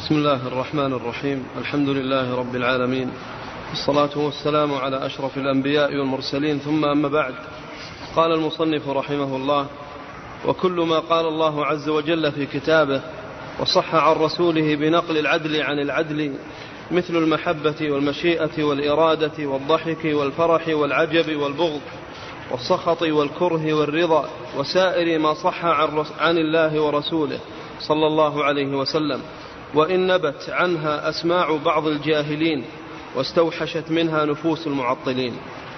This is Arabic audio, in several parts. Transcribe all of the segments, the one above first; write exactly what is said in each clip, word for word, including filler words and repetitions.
بسم الله الرحمن الرحيم. الحمد لله رب العالمين، والصلاة والسلام على أشرف الأنبياء والمرسلين، ثم أما بعد. قال المصنف رحمه الله: وكل ما قال الله عز وجل في كتابه وصح عن رسوله بنقل العدل عن العدل، مثل المحبة والمشيئة والإرادة والضحك والفرح والعجب والبغض والسخط والكره والرضا، وسائر ما صح عن الله ورسوله صلى الله عليه وسلم، وإن نبت عنها أسماع بعض الجاهلين واستوحشت منها نفوس المعطلين.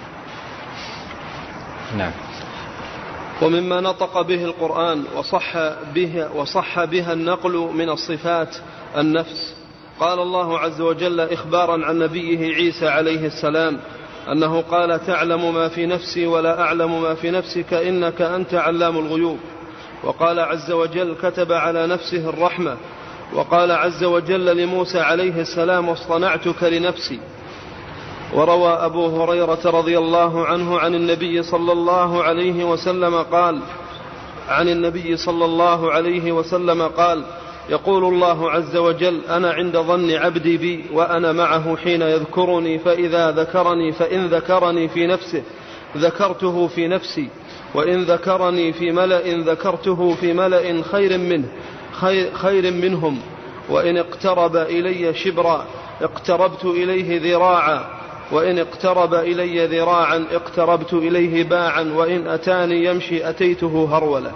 نعم. ومما نطق به القرآن وصح, به وصح بها النقل من الصفات النفس. قال الله عز وجل إخبارا عن نبيه عيسى عليه السلام أنه قال: تعلم ما في نفسي ولا أعلم ما في نفسك إنك أنت علام الغيوب. وقال عز وجل: كتب على نفسه الرحمة. وقال عز وجل لموسى عليه السلام: واصطنعتك لنفسي. وروى أبو هريرة رضي الله عنه عن النبي صلى الله عليه وسلم قال عن النبي صلى الله عليه وسلم قال: يقول الله عز وجل: أنا عند ظن عبدي بي وأنا معه حين يذكرني، فإذا ذكرني فإن ذكرني في نفسه ذكرته في نفسي، وإن ذكرني في ملأ ذكرته في ملأ خير منه خير, خير منهم، وإن اقترب إلي شبرا اقتربت إليه ذراعا، وإن اقترب إلي ذراعا اقتربت إليه باعا، وإن أتاني يمشي أتيته هرولا.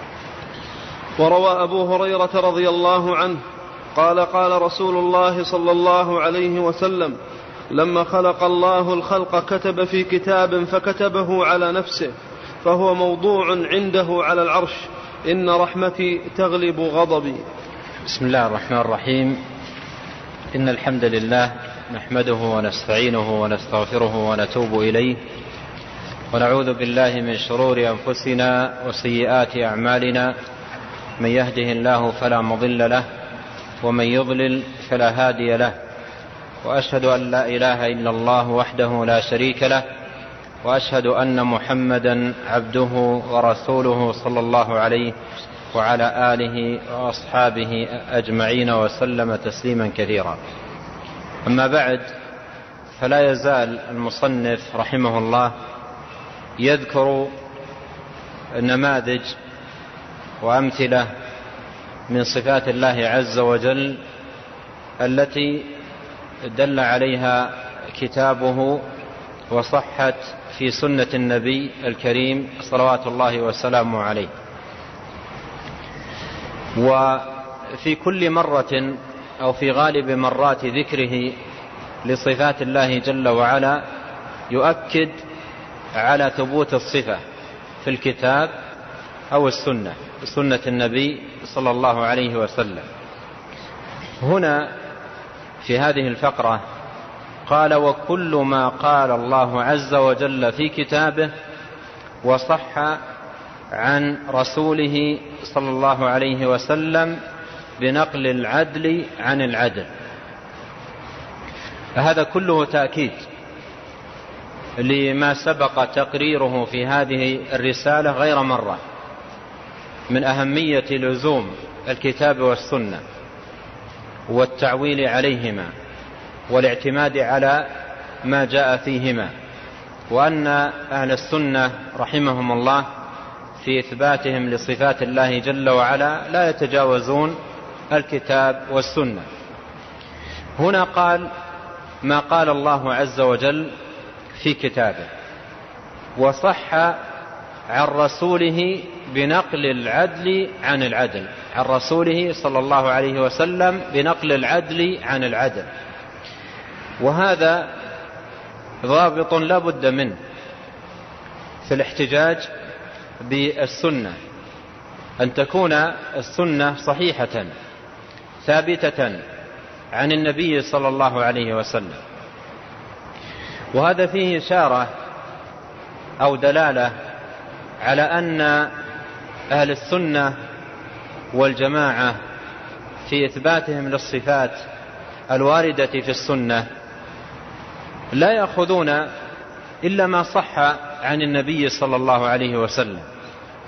وروى أبو هريرة رضي الله عنه قال: قال رسول الله صلى الله عليه وسلم: لما خلق الله الخلق كتب في كتاب فكتبه على نفسه، فهو موضوع عنده على العرش: إن رحمتي تغلب غضبي. بسم الله الرحمن الرحيم. إن الحمد لله نحمده ونستعينه ونستغفره ونتوب إليه، ونعوذ بالله من شرور أنفسنا وسيئات أعمالنا، من يهده الله فلا مضل له، ومن يضلل فلا هادي له، وأشهد أن لا إله إلا الله وحده لا شريك له، وأشهد أن محمدا عبده ورسوله صلى الله عليه وعلى آله وأصحابه أجمعين وسلم تسليما كثيرا. أما بعد، فلا يزال المصنف رحمه الله يذكر نماذج وأمثلة من صفات الله عز وجل التي دل عليها كتابه وصحت في سنة النبي الكريم صلوات الله وسلامه عليه. وفي كل مرة أو في غالب مرات ذكره لصفات الله جل وعلا يؤكد على ثبوت الصفة في الكتاب أو السنة، سنة النبي صلى الله عليه وسلم. هنا في هذه الفقرة قال: وكل ما قال الله عز وجل في كتابه وصح عن رسوله صلى الله عليه وسلم بنقل العدل عن العدل. فهذا كله تأكيد لما سبق تقريره في هذه الرسالة غير مرة من أهمية لزوم الكتاب والسنة والتعويل عليهما والاعتماد على ما جاء فيهما، وأن أهل السنة رحمهم الله في إثباتهم لصفات الله جل وعلا لا يتجاوزون الكتاب والسنة. هنا قال: ما قال الله عز وجل في كتابه وصح عن رسوله بنقل العدل عن العدل، عن رسوله صلى الله عليه وسلم بنقل العدل عن العدل. وهذا ضابط لا بد منه في الاحتجاج بالسنة، أن تكون السنة صحيحة ثابتة عن النبي صلى الله عليه وسلم. وهذا فيه إشارة أو دلالة على أن أهل السنة والجماعة في إثباتهم للصفات الواردة في السنة لا يأخذون إلا ما صح عن النبي صلى الله عليه وسلم،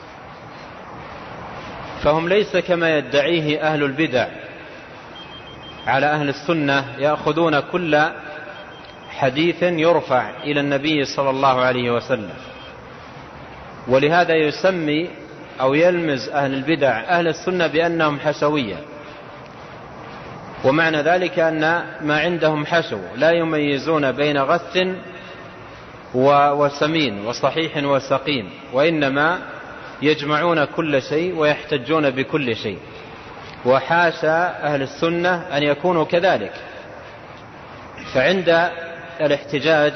فهم ليس كما يدعيه أهل البدع على أهل السنة يأخذون كل حديث يرفع إلى النبي صلى الله عليه وسلم، ولهذا يسمي أو يلمز أهل البدع أهل السنة بأنهم حشوية، ومعنى ذلك أن ما عندهم حشو، لا يميزون بين غث وسمين وصحيح وسقيم، وإنما يجمعون كل شيء ويحتجون بكل شيء. وحاشا أهل السنة أن يكونوا كذلك، فعند الاحتجاج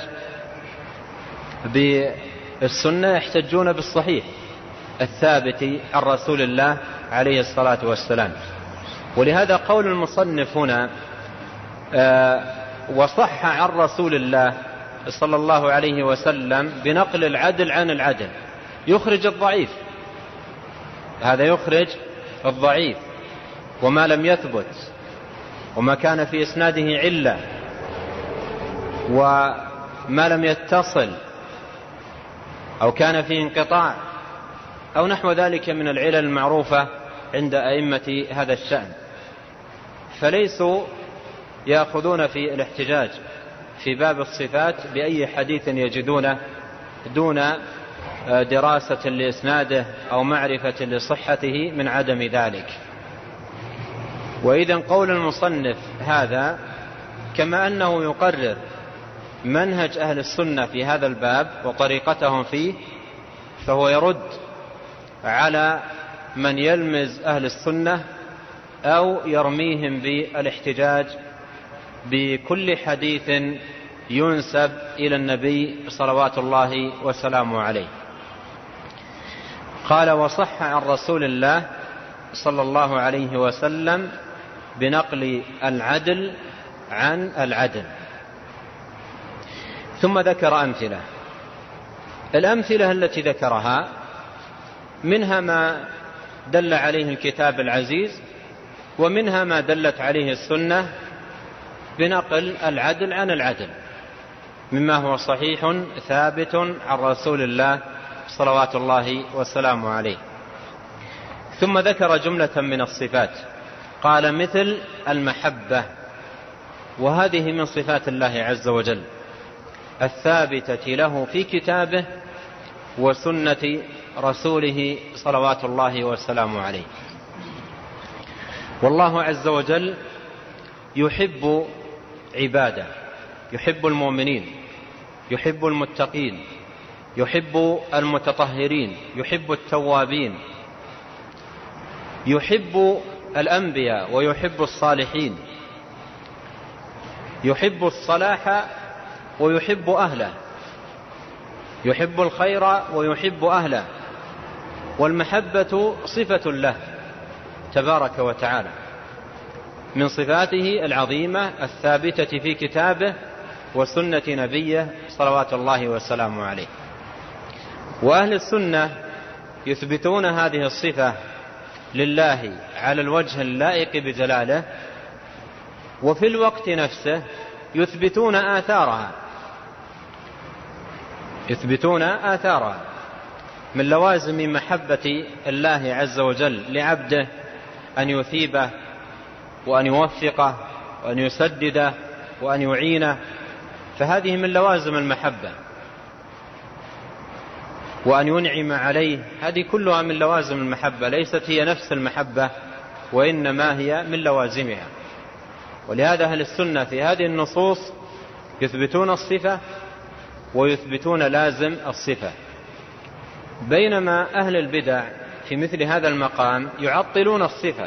بالسنة يحتجون بالصحيح الثابت عن رسول الله عليه الصلاة والسلام. ولهذا قول المصنف هنا وصح عن رسول الله صلى الله عليه وسلم بنقل العدل عن العدل يخرج الضعيف، هذا يخرج الضعيف وما لم يثبت وما كان في إسناده علة وما لم يتصل أو كان فيه انقطاع أو نحو ذلك من العلل المعروفة عند أئمة هذا الشأن، فليسوا يأخذون في الاحتجاج في باب الصفات بأي حديث يجدونه دون دراسة لإسناده أو معرفة لصحته من عدم ذلك. وإذن قول المصنف هذا كما أنه يقرر منهج أهل السنة في هذا الباب وطريقتهم فيه، فهو يرد على من يلمز أهل السنة أو يرميهم بالاحتجاج بكل حديث ينسب إلى النبي صلوات الله وسلامه عليه. قال وصح عن رسول الله صلى الله عليه وسلم بنقل العدل عن العدل. ثم ذكر أمثلة. الأمثلة التي ذكرها منها ما دل عليه الكتاب العزيز، ومنها ما دلت عليه السنة بنقل العدل عن العدل مما هو صحيح ثابت عن رسول الله صلوات الله وسلامه عليه. ثم ذكر جملة من الصفات، قال مثل المحبة، وهذه من صفات الله عز وجل الثابتة له في كتابه وسنة رسوله صلوات الله وسلامه عليه. والله عز وجل يحب عباده، يحب المؤمنين، يحب المتقين، يحب المتطهرين، يحب التوابين، يحب الأنبياء ويحب الصالحين، يحب الصلاح ويحب أهله، يحب الخير ويحب أهله. والمحبة صفة له تبارك وتعالى من صفاته العظيمة الثابتة في كتابه وسنة نبيه صلوات الله وسلامه عليه. وأهل السنة يثبتون هذه الصفة لله على الوجه اللائق بجلاله، وفي الوقت نفسه يثبتون آثارها يثبتون آثارها من لوازم محبة الله عز وجل لعبده أن يثيبه وأن يوفقه وأن يسدده وأن يعينه، فهذه من لوازم المحبة. وأن ينعم عليه، هذه كلها من لوازم المحبة، ليست هي نفس المحبة وإنما هي من لوازمها. ولهذا أهل السنة في هذه النصوص يثبتون الصفة ويثبتون لازم الصفة، بينما أهل البدع في مثل هذا المقام يعطلون الصفة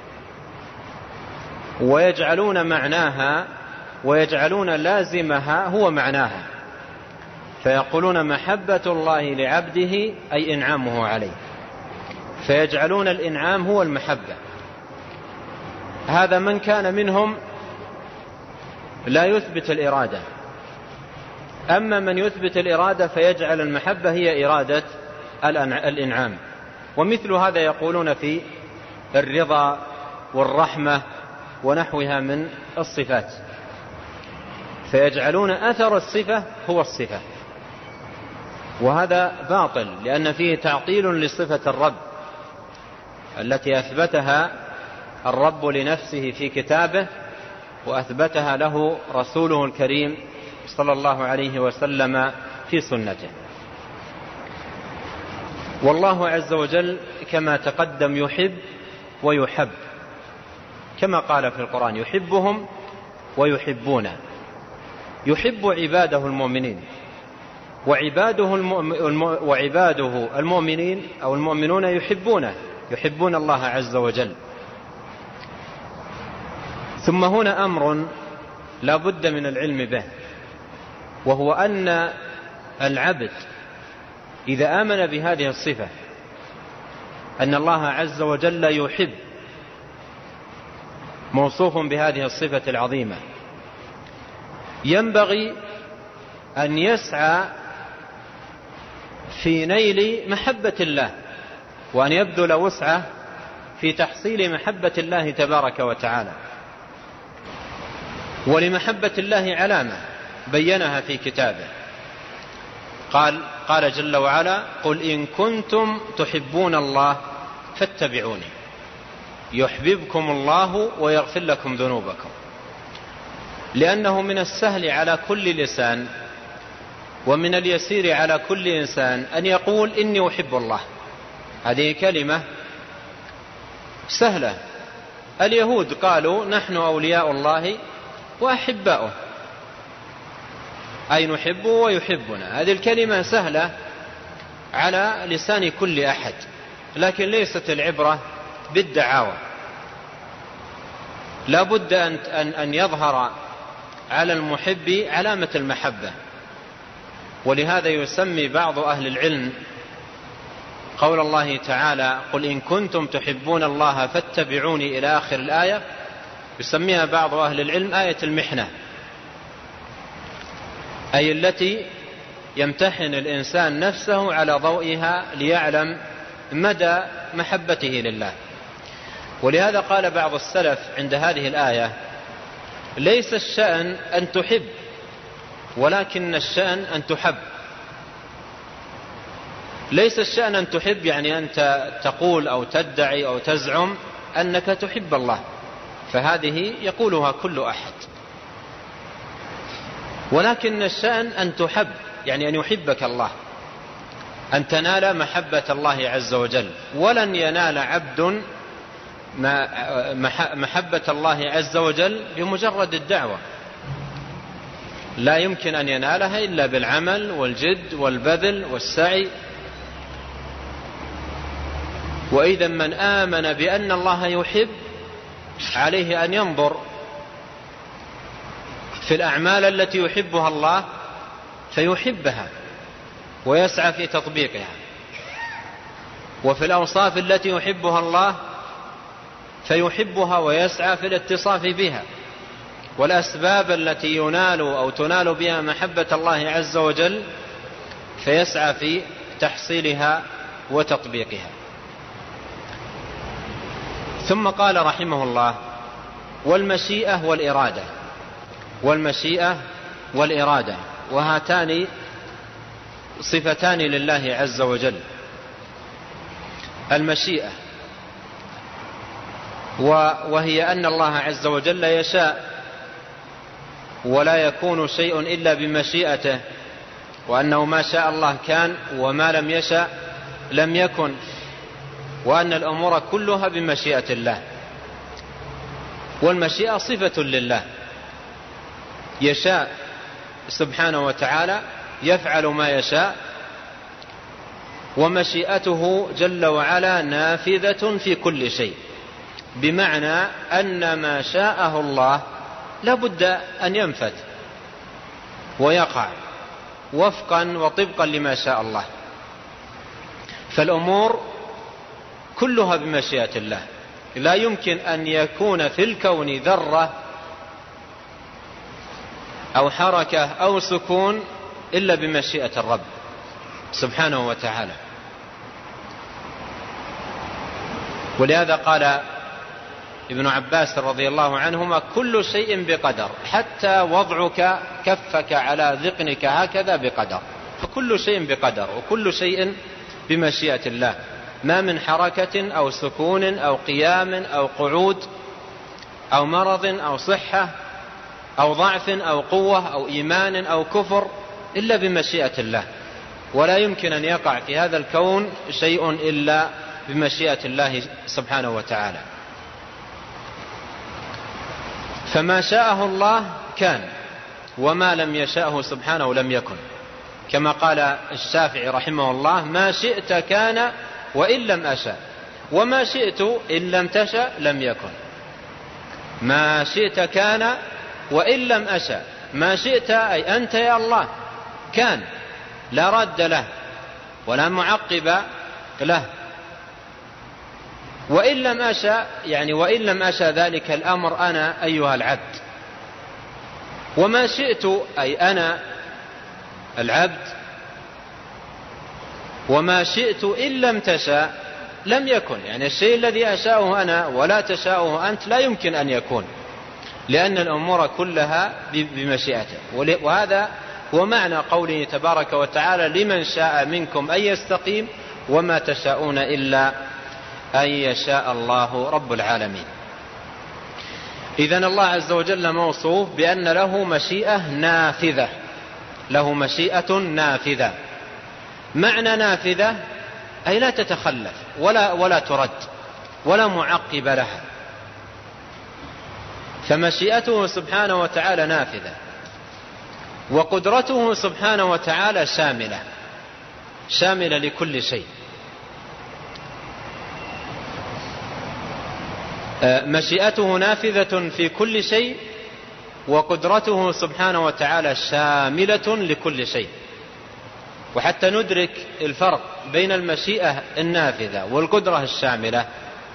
ويجعلون معناها ويجعلون لازمها هو معناها، فيقولون محبة الله لعبده أي إنعامه عليه، فيجعلون الإنعام هو المحبة. هذا من كان منهم لا يثبت الإرادة. أما من يثبت الإرادة فيجعل المحبة هي إرادة الإنعام. ومثل هذا يقولون في الرضا والرحمة ونحوها من الصفات، فيجعلون أثر الصفة هو الصفة، وهذا باطل، لأن فيه تعطيل لصفة الرب التي أثبتها الرب لنفسه في كتابه وأثبتها له رسوله الكريم صلى الله عليه وسلم في سنته. والله عز وجل كما تقدم يحب ويحب، كما قال في القرآن يحبهم ويحبونه، يحب عباده المؤمنين، وعباده, المؤمن وعباده المؤمنين أو المؤمنون يحبونه، يحبون الله عز وجل. ثم هنا أمر لا بد من العلم به، وهو أن العبد إذا آمن بهذه الصفة أن الله عز وجل يحب، موصوف بهذه الصفة العظيمة، ينبغي أن يسعى في نيل محبة الله، وأن يبذل وسعه في تحصيل محبة الله تبارك وتعالى. ولمحبة الله علامة بينها في كتابه، قال قال جل وعلا: قل إن كنتم تحبون الله فاتبعوني يحببكم الله ويغفر لكم ذنوبكم. لأنه من السهل على كل لسان ومن اليسير على كل إنسان أن يقول إني أحب الله، هذه كلمة سهلة. اليهود قالوا نحن أولياء الله وأحباؤه، أي نحبه ويحبنا. هذه الكلمة سهلة على لسان كل أحد، لكن ليست العبرة بالدعاوى، لا بد أن يظهر على المحب علامة المحبة. ولهذا يسمي بعض أهل العلم قول الله تعالى: قل إن كنتم تحبون الله فاتبعوني إلى آخر الآية، يسميها بعض أهل العلم آية المحنة، أي التي يمتحن الإنسان نفسه على ضوئها ليعلم مدى محبته لله. ولهذا قال بعض السلف عند هذه الآية: ليس الشأن أن تحب، ولكن الشأن أن تحب. ليس الشأن أن تحب يعني أنت تقول أو تدعي أو تزعم أنك تحب الله، فهذه يقولها كل أحد، ولكن الشأن أن تحب يعني أن يحبك الله، أن تنال محبة الله عز وجل. ولن ينال عبد محبة الله عز وجل بمجرد الدعوة، لا يمكن أن ينالها إلا بالعمل والجد والبذل والسعي. وإذا من آمن بأن الله يحب عليه أن ينظر في الأعمال التي يحبها الله فيحبها ويسعى في تطبيقها، وفي الأوصاف التي يحبها الله فيحبها ويسعى في الاتصاف بها، والأسباب التي ينال أو تنال بها محبة الله عز وجل فيسعى في تحصيلها وتطبيقها. ثم قال رحمه الله: والمشيئة والإرادة. والمشيئة والإرادة، وهاتان صفتان لله عز وجل. المشيئة وهي أن الله عز وجل يشاء ولا يكون شيء إلا بمشيئته، وأنه ما شاء الله كان وما لم يشاء لم يكن، وأن الأمور كلها بمشيئة الله. والمشيئة صفة لله، يشاء سبحانه وتعالى، يفعل ما يشاء، ومشيئته جل وعلا نافذة في كل شيء، بمعنى أن ما شاءه الله لا بد أن ينفذ ويقع وفقا وطبقا لما شاء الله. فالأمور كلها بمشيئة الله، لا يمكن أن يكون في الكون ذرة أو حركة أو سكون إلا بمشيئة الرب سبحانه وتعالى. ولهذا قال ابن عباس رضي الله عنهما: كل شيء بقدر، حتى وضعك كفك على ذقنك هكذا بقدر. فكل شيء بقدر، وكل شيء بمشيئة الله، ما من حركة أو سكون أو قيام أو قعود أو مرض أو صحة أو ضعف أو قوة أو إيمان أو كفر إلا بمشيئة الله، ولا يمكن أن يقع في هذا الكون شيء إلا بمشيئة الله سبحانه وتعالى. فما شاءه الله كان، وما لم يشاءه سبحانه لم يكن، كما قال الشافعي رحمه الله: ما شئت كان وإن لم أشأ، وما شئت إن لم تشأ لم يكن. ما شئت كان وإن لم أشأ، ما شئت أي أنت يا الله كان، لا رد له ولا معقب له. وإن لم أشأ يعني وإن لم أشأ ذلك الأمر أنا أيها العبد. وما شئت أي أنا العبد، وما شئت إن لم تشاء لم يكن، يعني الشيء الذي أشاءه أنا ولا تشاءه أنت لا يمكن أن يكون، لأن الأمور كلها بمشيئته. وهذا هو معنى قوله تبارك وتعالى: لمن شاء منكم أن يستقيم وما تشاءون إلا أن يشاء الله رب العالمين. إذن الله عز وجل موصوف بأن له مشيئة نافذة، له مشيئة نافذة. معنى نافذة أي لا تتخلف ولا, ولا ترد ولا معقب لها. فمشيئته سبحانه وتعالى نافذة، وقدرته سبحانه وتعالى شاملة شاملة لكل شيء. مشيئته نافذة في كل شيء، وقدرته سبحانه وتعالى شاملة لكل شيء. وحتى ندرك الفرق بين المشيئة النافذة والقدرة الشاملة،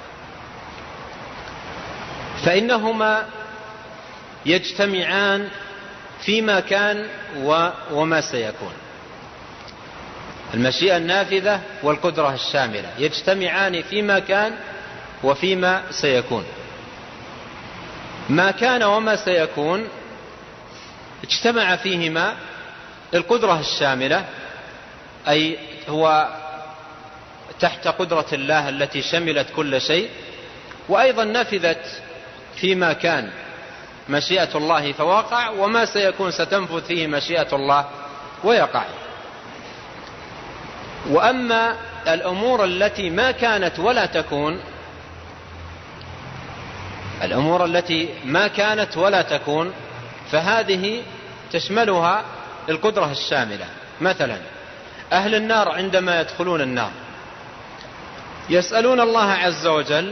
فإنهما يجتمعان فيما كان وما سيكون. المشيئة النافذة والقدرة الشاملة يجتمعان فيما كان وفيما سيكون. ما كان وما سيكون اجتمع فيهما القدرة الشاملة، أي هو تحت قدرة الله التي شملت كل شيء، وأيضا نفذت فيما كان مشيئة الله فوقع، وما سيكون ستنفذ فيه مشيئة الله ويقع. وأما الأمور التي ما كانت ولا تكون، الأمور التي ما كانت ولا تكون فهذه تشملها القدرة الشاملة. مثلا أهل النار عندما يدخلون النار يسألون الله عز وجل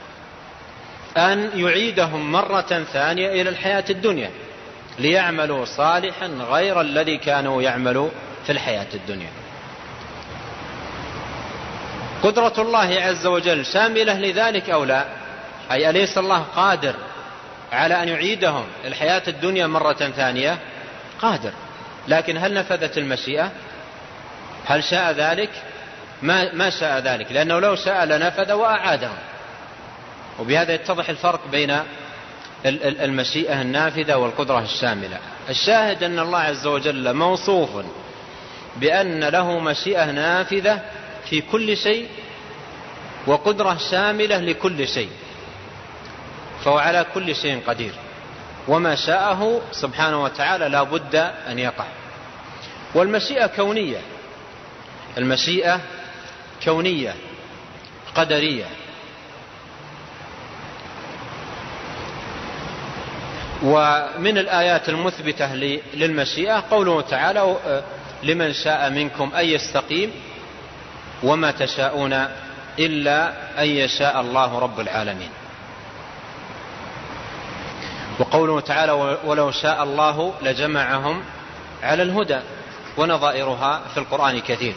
أن يعيدهم مرة ثانية إلى الحياة الدنيا ليعملوا صالحا غير الذي كانوا يعملوا في الحياة الدنيا. قدرة الله عز وجل شاملة لذلك أو لا؟ أي أليس الله قادر على أن يعيدهم الحياة الدنيا مرة ثانية؟ قادر، لكن هل نفذت المشيئة؟ هل شاء ذلك؟ ما, ما شاء ذلك، لأنه لو شاء لنفذ وأعادهم. وبهذا يتضح الفرق بين المشيئة النافذة والقدرة الشاملة. الشاهد أن الله عز وجل موصوف بأن له مشيئة نافذة في كل شيء وقدرة شاملة لكل شيء، فهو على كل شيء قدير، وما شاءه سبحانه وتعالى لا بد أن يقع. والمشيئة كونية، المشيئة كونية قدرية. ومن الآيات المثبتة للمشيئة قوله تعالى: لمن شاء منكم أن يستقيم وما تشاءون إلا أن يشاء الله رب العالمين. وقوله تعالى: ولو شاء الله لجمعهم على الهدى، ونظائرها في القرآن كثير.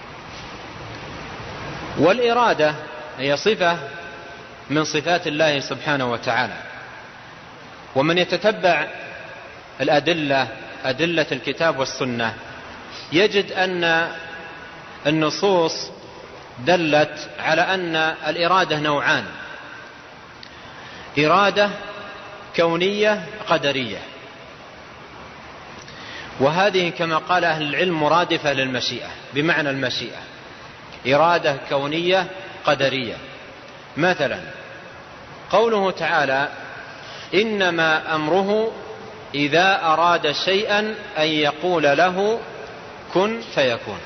والإرادة هي صفة من صفات الله سبحانه وتعالى، ومن يتتبع الأدلة أدلة الكتاب والسنة يجد أن النصوص دلت على أن الإرادة نوعان: إرادة كونية قدرية، وهذه كما قال أهل العلم مرادفة للمشيئة، بمعنى المشيئة إرادة كونية قدرية. مثلا قوله تعالى: إنما أمره إذا أراد شيئا أن يقول له كن فيكون.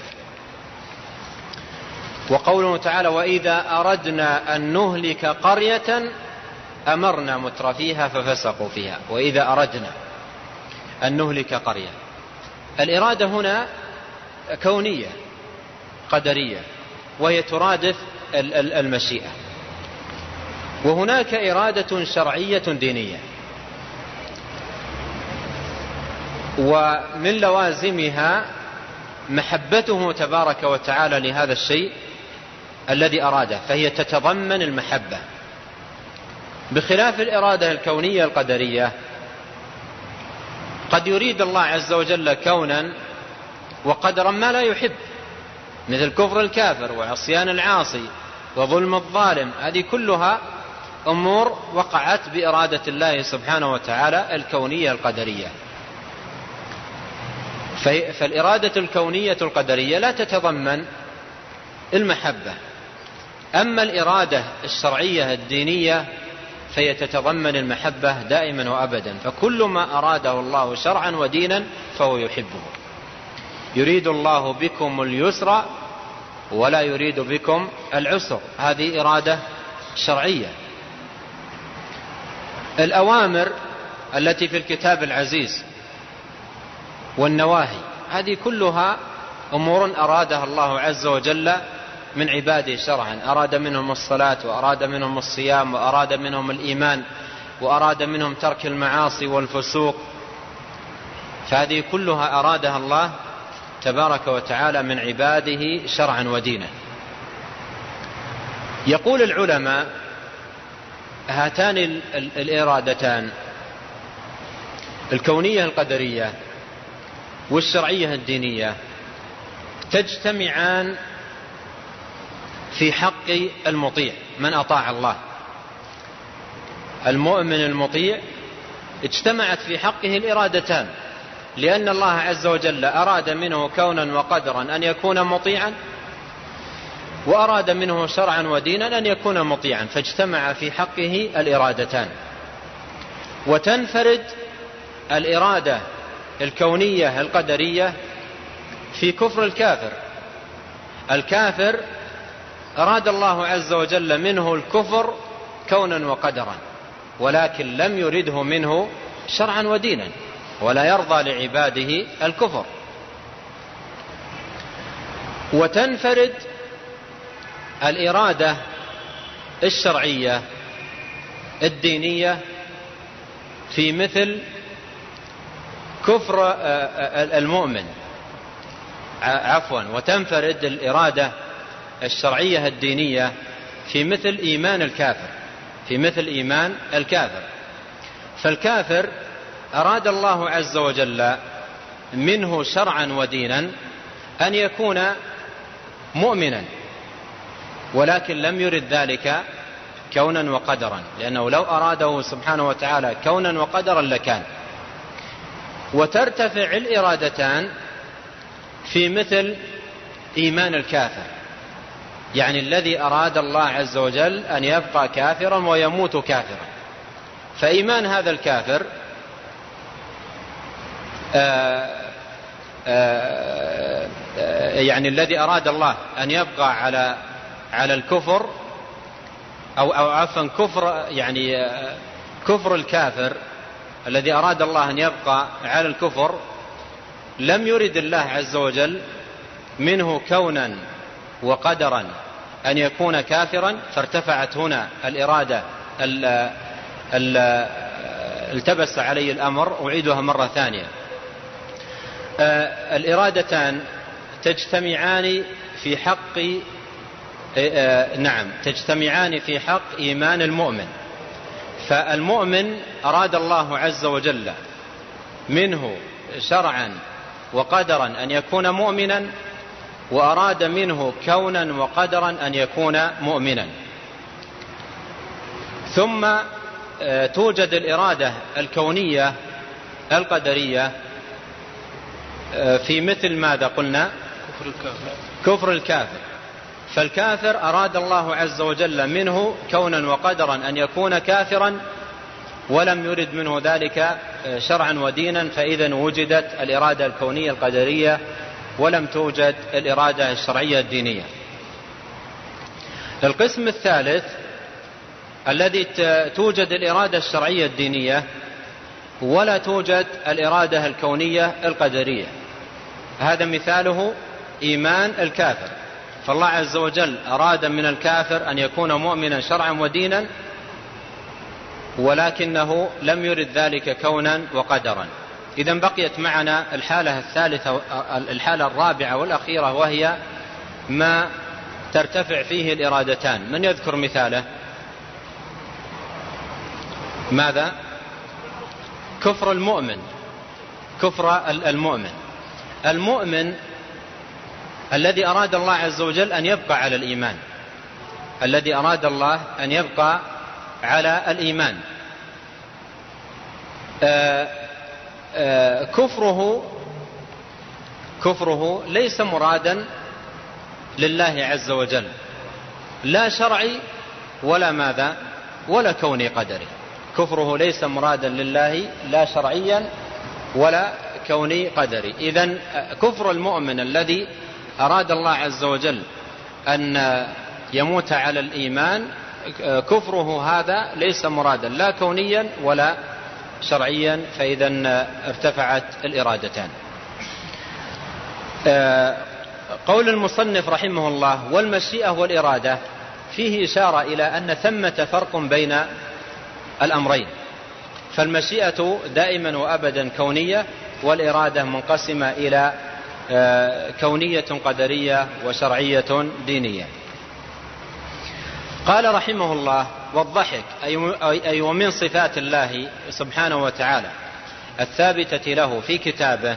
وقوله تعالى وإذا أردنا أن نهلك قرية أمرنا مترفيها ففسقوا فيها. وإذا أردنا أن نهلك قرية، الإرادة هنا كونية قدرية، وهي ترادف المشيئة. وهناك إرادة شرعية دينية، ومن لوازمها محبته تبارك وتعالى لهذا الشيء الذي أراده، فهي تتضمن المحبة، بخلاف الإرادة الكونية القدرية. قد يريد الله عز وجل كونا وقدرا ما لا يحب، مثل كفر الكافر وعصيان العاصي وظلم الظالم، هذه كلها أمور وقعت بإرادة الله سبحانه وتعالى الكونية القدرية. فالإرادة الكونية القدرية لا تتضمن المحبة. أما الإرادة الشرعية الدينية فهي تتضمن المحبة دائما وأبدا، فكل ما أراده الله شرعا ودينا فهو يحبه. يريد الله بكم اليسر ولا يريد بكم العسر، هذه إرادة شرعية. الأوامر التي في الكتاب العزيز والنواهي، هذه كلها أمور أرادها الله عز وجل من عباده شرعا. أراد منهم الصلاة، وأراد منهم الصيام، وأراد منهم الإيمان، وأراد منهم ترك المعاصي والفسوق، فهذه كلها أرادها الله تبارك وتعالى من عباده شرعا ودينا. يقول العلماء هاتان الإرادتان الكونية القدرية والشرعية الدينية تجتمعان في حق المطيع من أطاع الله. المؤمن المطيع اجتمعت في حقه الإرادتان، لأن الله عز وجل أراد منه كونا وقدرا أن يكون مطيعا، وأراد منه شرعا ودينا أن يكون مطيعا، فاجتمع في حقه الإرادتان. وتنفرد الإرادة الكونية القدرية في كفر الكافر. الكافر أراد الله عز وجل منه الكفر كونا وقدرا، ولكن لم يرده منه شرعا ودينا، ولا يرضى لعباده الكفر. وتنفرد الإرادة الشرعية الدينية في مثل كفر المؤمن، عفوا وتنفرد الإرادة الشرعية الدينية في مثل إيمان الكافر، في مثل إيمان الكافر. فالكافر أراد الله عز وجل منه شرعا ودينا أن يكون مؤمنا، ولكن لم يرد ذلك كونا وقدرا، لأنه لو أراده سبحانه وتعالى كونا وقدرا لكان. وترتفع الإرادتان في مثل إيمان الكافر، يعني الذي أراد الله عز وجل أن يبقى كافرا ويموت كافرا، فإيمان هذا الكافر آآ آآ يعني الذي أراد الله أن يبقى على على الكفر أو أو عفوا كفر يعني كفر الكافر الذي أراد الله أن يبقى على الكفر، لم يرد الله عز وجل منه كونا وقدرا أن يكون كافرا، فارتفعت هنا الإرادة التبس عليه الأمر. أعيدها مرة ثانية. الإرادتان تجتمعان في حق نعم تجتمعان في حق إيمان المؤمن. فالمؤمن أراد الله عز وجل منه شرعا وقدرا أن يكون مؤمنا، وأراد منه كونا وقدرا أن يكون مؤمنا. ثم توجد الإرادة الكونية القدرية في مثل ماذا قلنا؟ كفر الكافر. كفر الكافر. فالكافر أراد الله عز وجل منه كونا وقدرا أن يكون كافرا، ولم يرد منه ذلك شرعا ودينا، فإذا وجدت الإرادة الكونية القدرية ولم توجد الإرادة الشرعية الدينية. القسم الثالث الذي توجد الإرادة الشرعية الدينية ولا توجد الإرادة الكونية القدرية، هذا مثاله إيمان الكافر، فالله عز وجل أراد من الكافر أن يكون مؤمنا شرعا ودينا، ولكنه لم يرد ذلك كونا وقدرا. إذن بقيت معنا الحالة الثالثة، الحالة الرابعة والأخيرة، وهي ما ترتفع فيه الإرادتان. من يذكر مثاله؟ ماذا؟ كفر المؤمن. كفر المؤمن المؤمن الذي أراد الله عز وجل أن يبقى على الإيمان، الذي أراد الله أن يبقى على الإيمان، آآ آآ كفره كفره ليس مرادا لله عز وجل، لا شرعي ولا ماذا ولا كوني قدري. كفره ليس مرادا لله لا شرعيا ولا كوني قدري. إذن كفر المؤمن الذي أراد الله عز وجل أن يموت على الإيمان، كفره هذا ليس مرادا لا كونيا ولا شرعيا، فإذا ارتفعت الإرادتان. قول المصنف رحمه الله والمشيئة والإرادة فيه إشارة إلى أن ثمة فرق بين الأمرين، فالمشيئة دائما وأبدا كونية، والإرادة منقسمة إلى كونية قدرية وشرعية دينية. قال رحمه الله والضحك أي ومن صفات الله سبحانه وتعالى الثابتة له في كتابه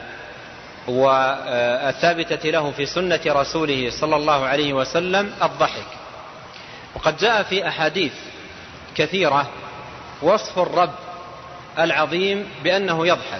والثابتة له في سنة رسوله صلى الله عليه وسلم الضحك. وقد جاء في أحاديث كثيرة وصف الرب العظيم بأنه يضحك،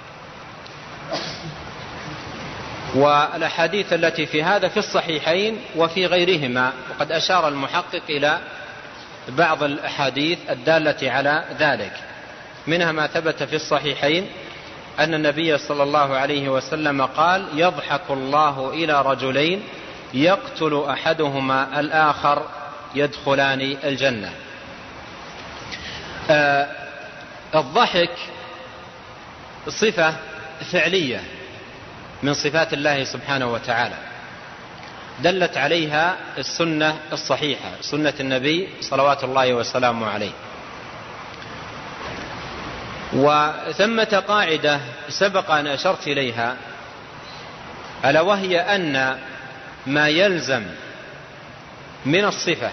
والأحاديث التي في هذا في الصحيحين وفي غيرهما، وقد أشار المحقق إلى بعض الأحاديث الدالة على ذلك. منها ما ثبت في الصحيحين أن النبي صلى الله عليه وسلم قال يضحك الله إلى رجلين يقتل أحدهما الآخر يدخلان الجنة. آه الضحك صفة فعلية من صفات الله سبحانه وتعالى دلت عليها السنة الصحيحة، سنة النبي صلوات الله وسلامه عليه. وثمة قاعدة سبق أن أشرت إليها، ألا وهي أن ما يلزم من الصفة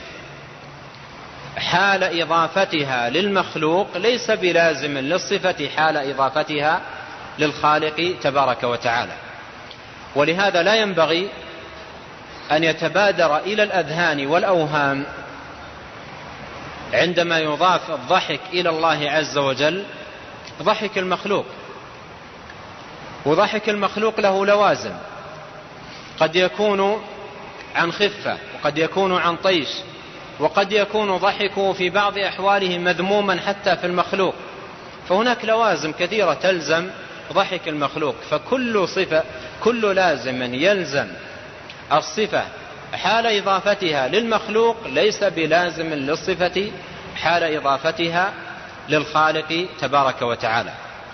حال إضافتها للمخلوق ليس بلازم للصفة حال إضافتها للخالق تبارك وتعالى. ولهذا لا ينبغي أن يتبادر إلى الأذهان والأوهام عندما يضاف الضحك إلى الله عز وجل ضحك المخلوق. وضحك المخلوق له لوازم، قد يكون عن خفة، وقد يكون عن طيش، وقد يكون ضحكه في بعض أحواله مذموما حتى في المخلوق. فهناك لوازم كثيرة تلزم ضحك المخلوق، فكل صفة كل لازم يلزم الصفة حال إضافتها للمخلوق ليس بلازم للصفة حال إضافتها للخالق تبارك وتعالى.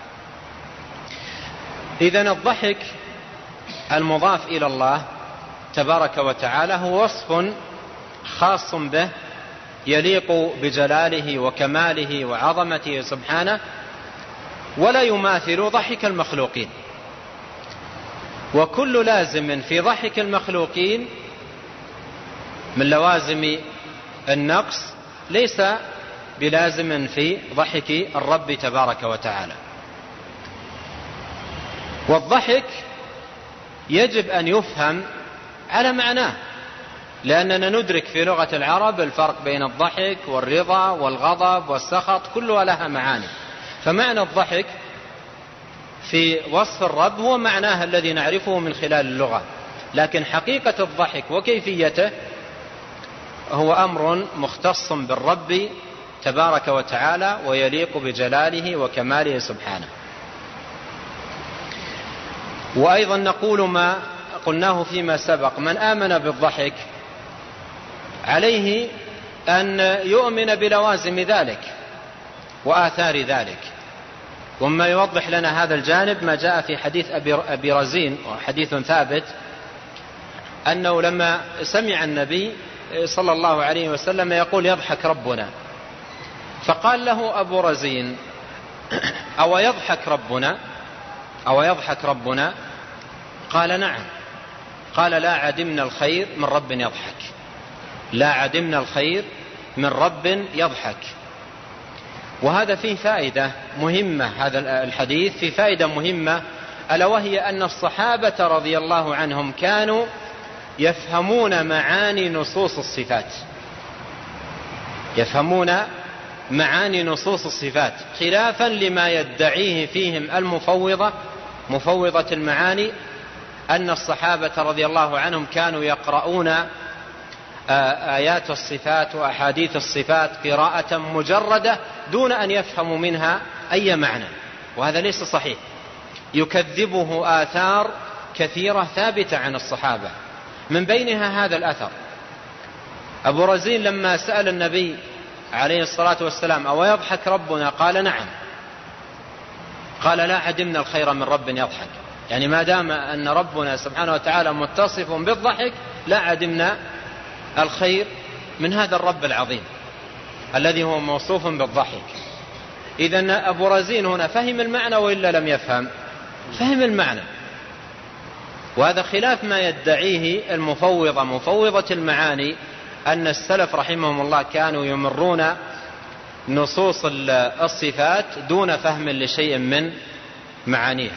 إذن الضحك المضاف إلى الله تبارك وتعالى هو وصف خاص به يليق بجلاله وكماله وعظمته سبحانه، ولا يماثل ضحك المخلوقين. وكل لازم في ضحك المخلوقين من لوازم النقص ليس بلازم في ضحك الرب تبارك وتعالى. والضحك يجب أن يفهم على معناه، لأننا ندرك في لغة العرب الفرق بين الضحك والرضا والغضب والسخط، كلها لها معاني. فمعنى الضحك في وصف الرب هو معناه الذي نعرفه من خلال اللغة، لكن حقيقة الضحك وكيفيته هو أمر مختص بالرب تبارك وتعالى ويليق بجلاله وكماله سبحانه. وأيضا نقول ما قلناه فيما سبق: من آمن بالضحك عليه أن يؤمن بلوازم ذلك وآثار ذلك. وما يوضح لنا هذا الجانب ما جاء في حديث أبي رزين، وحديث ثابت، أنه لما سمع النبي صلى الله عليه وسلم يقول: يضحك ربنا، فقال له أبو رزين: أو يضحك ربنا أو يضحك ربنا؟ قال: نعم. قال: لا عدمنا الخير من رب يضحك، لا عدمنا الخير من رب يضحك. وهذا فيه فائدة مهمة، هذا الحديث فيه فائدة مهمة، ألا وهي أن الصحابة رضي الله عنهم كانوا يفهمون معاني نصوص الصفات، يفهمون معاني نصوص الصفات، خلافا لما يدعيه فيهم المفوضة، مفوضة المعاني، أن الصحابة رضي الله عنهم كانوا يقرؤون آيات الصفات وأحاديث الصفات قراءة مجردة دون أن يفهموا منها أي معنى، وهذا ليس صحيح، يكذبه آثار كثيرة ثابتة عن الصحابة، من بينها هذا الأثر. أبو رزين لما سأل النبي عليه الصلاة والسلام: أو يضحك ربنا؟ قال: نعم. قال: لا عدمنا الخير من رب يضحك، يعني ما دام أن ربنا سبحانه وتعالى متصف بالضحك لا عدمنا الخير من هذا الرب العظيم الذي هو موصوف بالضحك. إذن أبو رزين هنا فهم المعنى وإلا لم يفهم؟ فهم المعنى. وهذا خلاف ما يدعيه المفوضة، مفوضة المعاني، أن السلف رحمهم الله كانوا يمرون نصوص الصفات دون فهم لشيء من معانيها.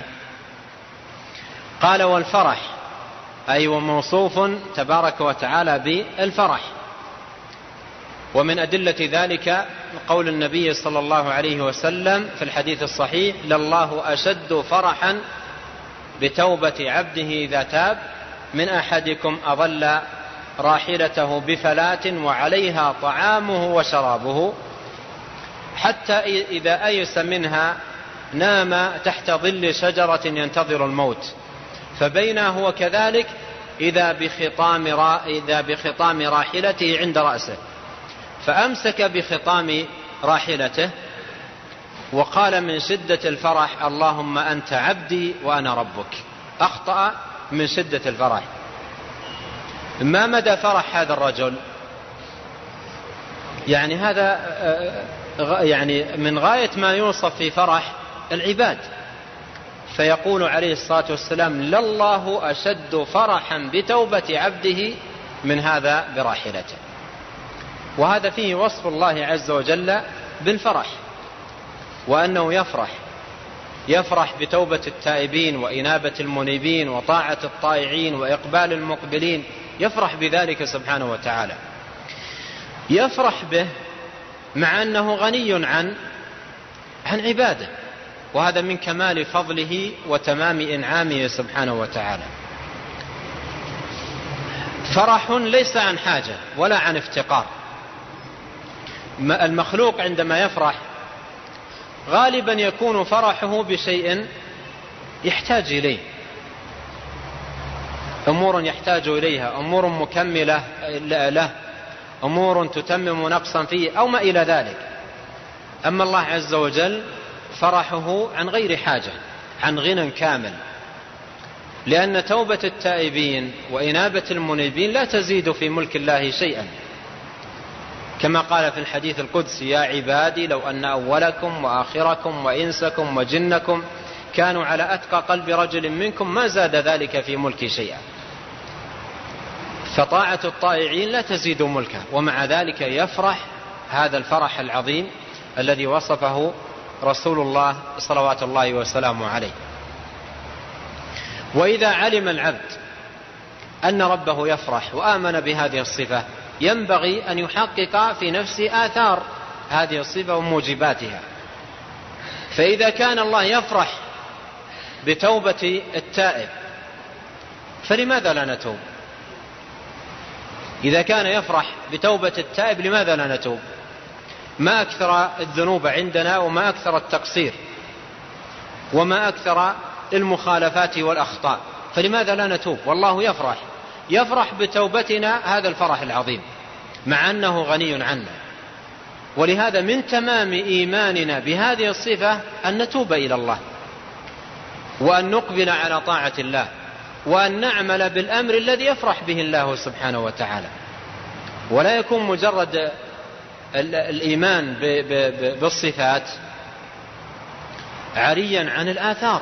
قال: والفرح، أي وموصوف تبارك وتعالى بالفرح. ومن أدلة ذلك قول النبي صلى الله عليه وسلم في الحديث الصحيح: لله أشد فرحا بتوبة عبده إذا تاب من أحدكم أظل راحلته بفلاة وعليها طعامه وشرابه حتى إذا أيس منها نام تحت ظل شجرة ينتظر الموت، فبينا هو كذلك إذا بخطام, را إذا بخطام راحلته عند رأسه، فأمسك بخطام راحلته وقال من شدة الفرح: اللهم أنت عبدي وأنا ربك. أخطأ من شدة الفرح. ما مدى فرح هذا الرجل؟ يعني هذا يعني من غاية ما يوصف في فرح العباد. فيقول عليه الصلاة والسلام: لله أشد فرحا بتوبة عبده من هذا براحلته. وهذا فيه وصف الله عز وجل بالفرح، وأنه يفرح يفرح بتوبة التائبين وإنابة المنيبين وطاعة الطائعين وإقبال المقبلين، يفرح بذلك سبحانه وتعالى. يفرح به مع أنه غني عن عن عباده، وهذا من كمال فضله وتمام إنعامه سبحانه وتعالى. فرح ليس عن حاجة ولا عن افتقار. المخلوق عندما يفرح غالبا يكون فرحه بشيء يحتاج إليه، أمور يحتاج إليها، أمور مكملة له، أمور تتمم نقصا فيه أو ما إلى ذلك. أما الله عز وجل فرحه عن غير حاجة، عن غنى كامل، لأن توبة التائبين وإنابة المنيبين لا تزيد في ملك الله شيئا، كما قال في الحديث القدسي: يا عبادي لو أن أولكم وآخركم وإنسكم وجنكم كانوا على أتقى قلب رجل منكم ما زاد ذلك في ملكي شيئا. فطاعة الطائعين لا تزيد ملكه، ومع ذلك يفرح هذا الفرح العظيم الذي وصفه رسول الله صلوات الله وسلامه عليه. وإذا علم العبد أن ربه يفرح وآمن بهذه الصفة ينبغي أن يحقق في نفسه آثار هذه الصفة وموجباتها. فإذا كان الله يفرح بتوبة التائب فلماذا لا نتوب؟ إذا كان يفرح بتوبة التائب لماذا لا نتوب؟ ما أكثر الذنوب عندنا وما أكثر التقصير وما أكثر المخالفات والأخطاء، فلماذا لا نتوب؟ والله يفرح يفرح بتوبتنا هذا الفرح العظيم مع أنه غني عنا. ولهذا من تمام إيماننا بهذه الصفة أن نتوب إلى الله وأن نقبل على طاعة الله وأن نعمل بالأمر الذي يفرح به الله سبحانه وتعالى، ولا يكون مجرد الإيمان بالصفات عريا عن الآثار،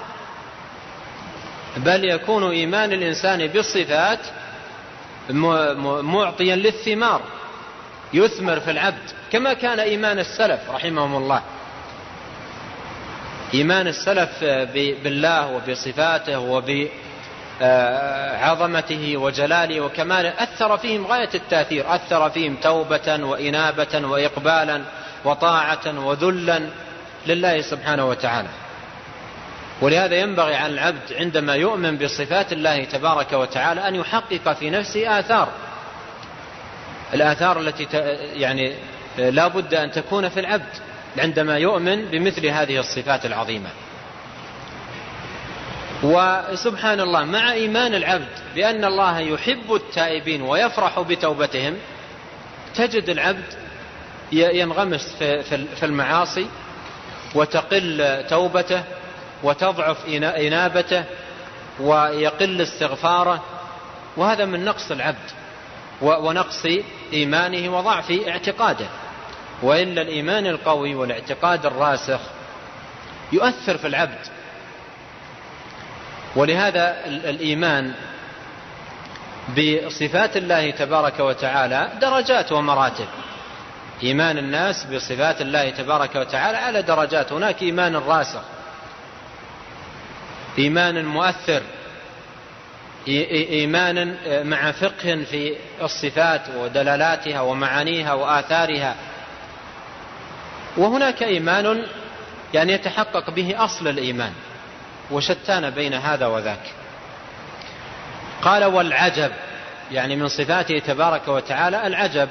بل يكون إيمان الإنسان بالصفات معطيا للثمار يثمر في العبد، كما كان إيمان السلف رحمهم الله. إيمان السلف بالله وبصفاته وبعظمته وجلاله وكماله أثر فيهم غاية التأثير، أثر فيهم توبة وإنابة وإقبالا وطاعة وذلا لله سبحانه وتعالى. ولهذا ينبغي على العبد عندما يؤمن بصفات الله تبارك وتعالى أن يحقق في نفسه آثار، الآثار التي يعني لا بد أن تكون في العبد عندما يؤمن بمثل هذه الصفات العظيمة. وسبحان الله، مع إيمان العبد بأن الله يحب التائبين ويفرح بتوبتهم، تجد العبد ينغمس في المعاصي وتقل توبته وتضعف إنابته ويقل استغفاره، وهذا من نقص العبد ونقص إيمانه وضعف اعتقاده. وإلا الإيمان القوي والاعتقاد الراسخ يؤثر في العبد. ولهذا الإيمان بصفات الله تبارك وتعالى درجات ومراتب. إيمان الناس بصفات الله تبارك وتعالى على درجات، هناك إيمان راسخ، إيمان مؤثر، إيمان مع فقه في الصفات ودلالاتها ومعانيها وآثارها، وهناك إيمان يعني يتحقق به أصل الإيمان، وشتان بين هذا وذاك. قال والعجب، يعني من صفاته تبارك وتعالى العجب،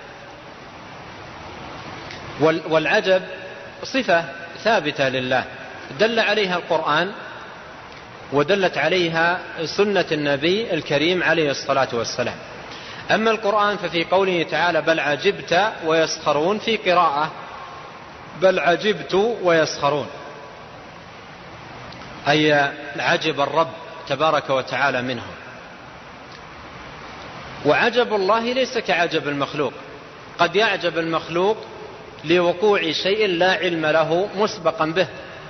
والعجب صفة ثابتة لله دل عليها القرآن ودلت عليها سنة النبي الكريم عليه الصلاة والسلام. أما القرآن ففي قوله تعالى بل عجبت ويسخرون، في قراءة بل عجبت ويسخرون، أي عجب الرب تبارك وتعالى منهم. وعجب الله ليس كعجب المخلوق، قد يعجب المخلوق لوقوع شيء لا علم له مسبقا به،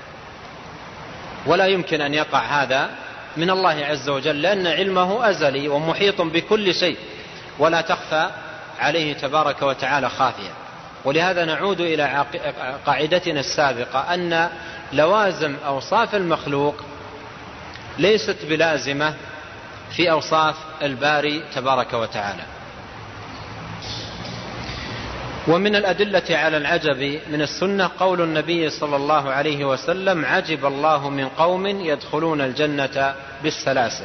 ولا يمكن أن يقع هذا من الله عز وجل، لأن علمه أزلي ومحيط بكل شيء ولا تخفى عليه تبارك وتعالى خافية. ولهذا نعود إلى قاعدتنا السابقة أن لوازم أوصاف المخلوق ليست بلازمة في أوصاف الباري تبارك وتعالى. ومن الأدلة على العجب من السنة قول النبي صلى الله عليه وسلم عجب الله من قوم يدخلون الجنة بالسلاسل،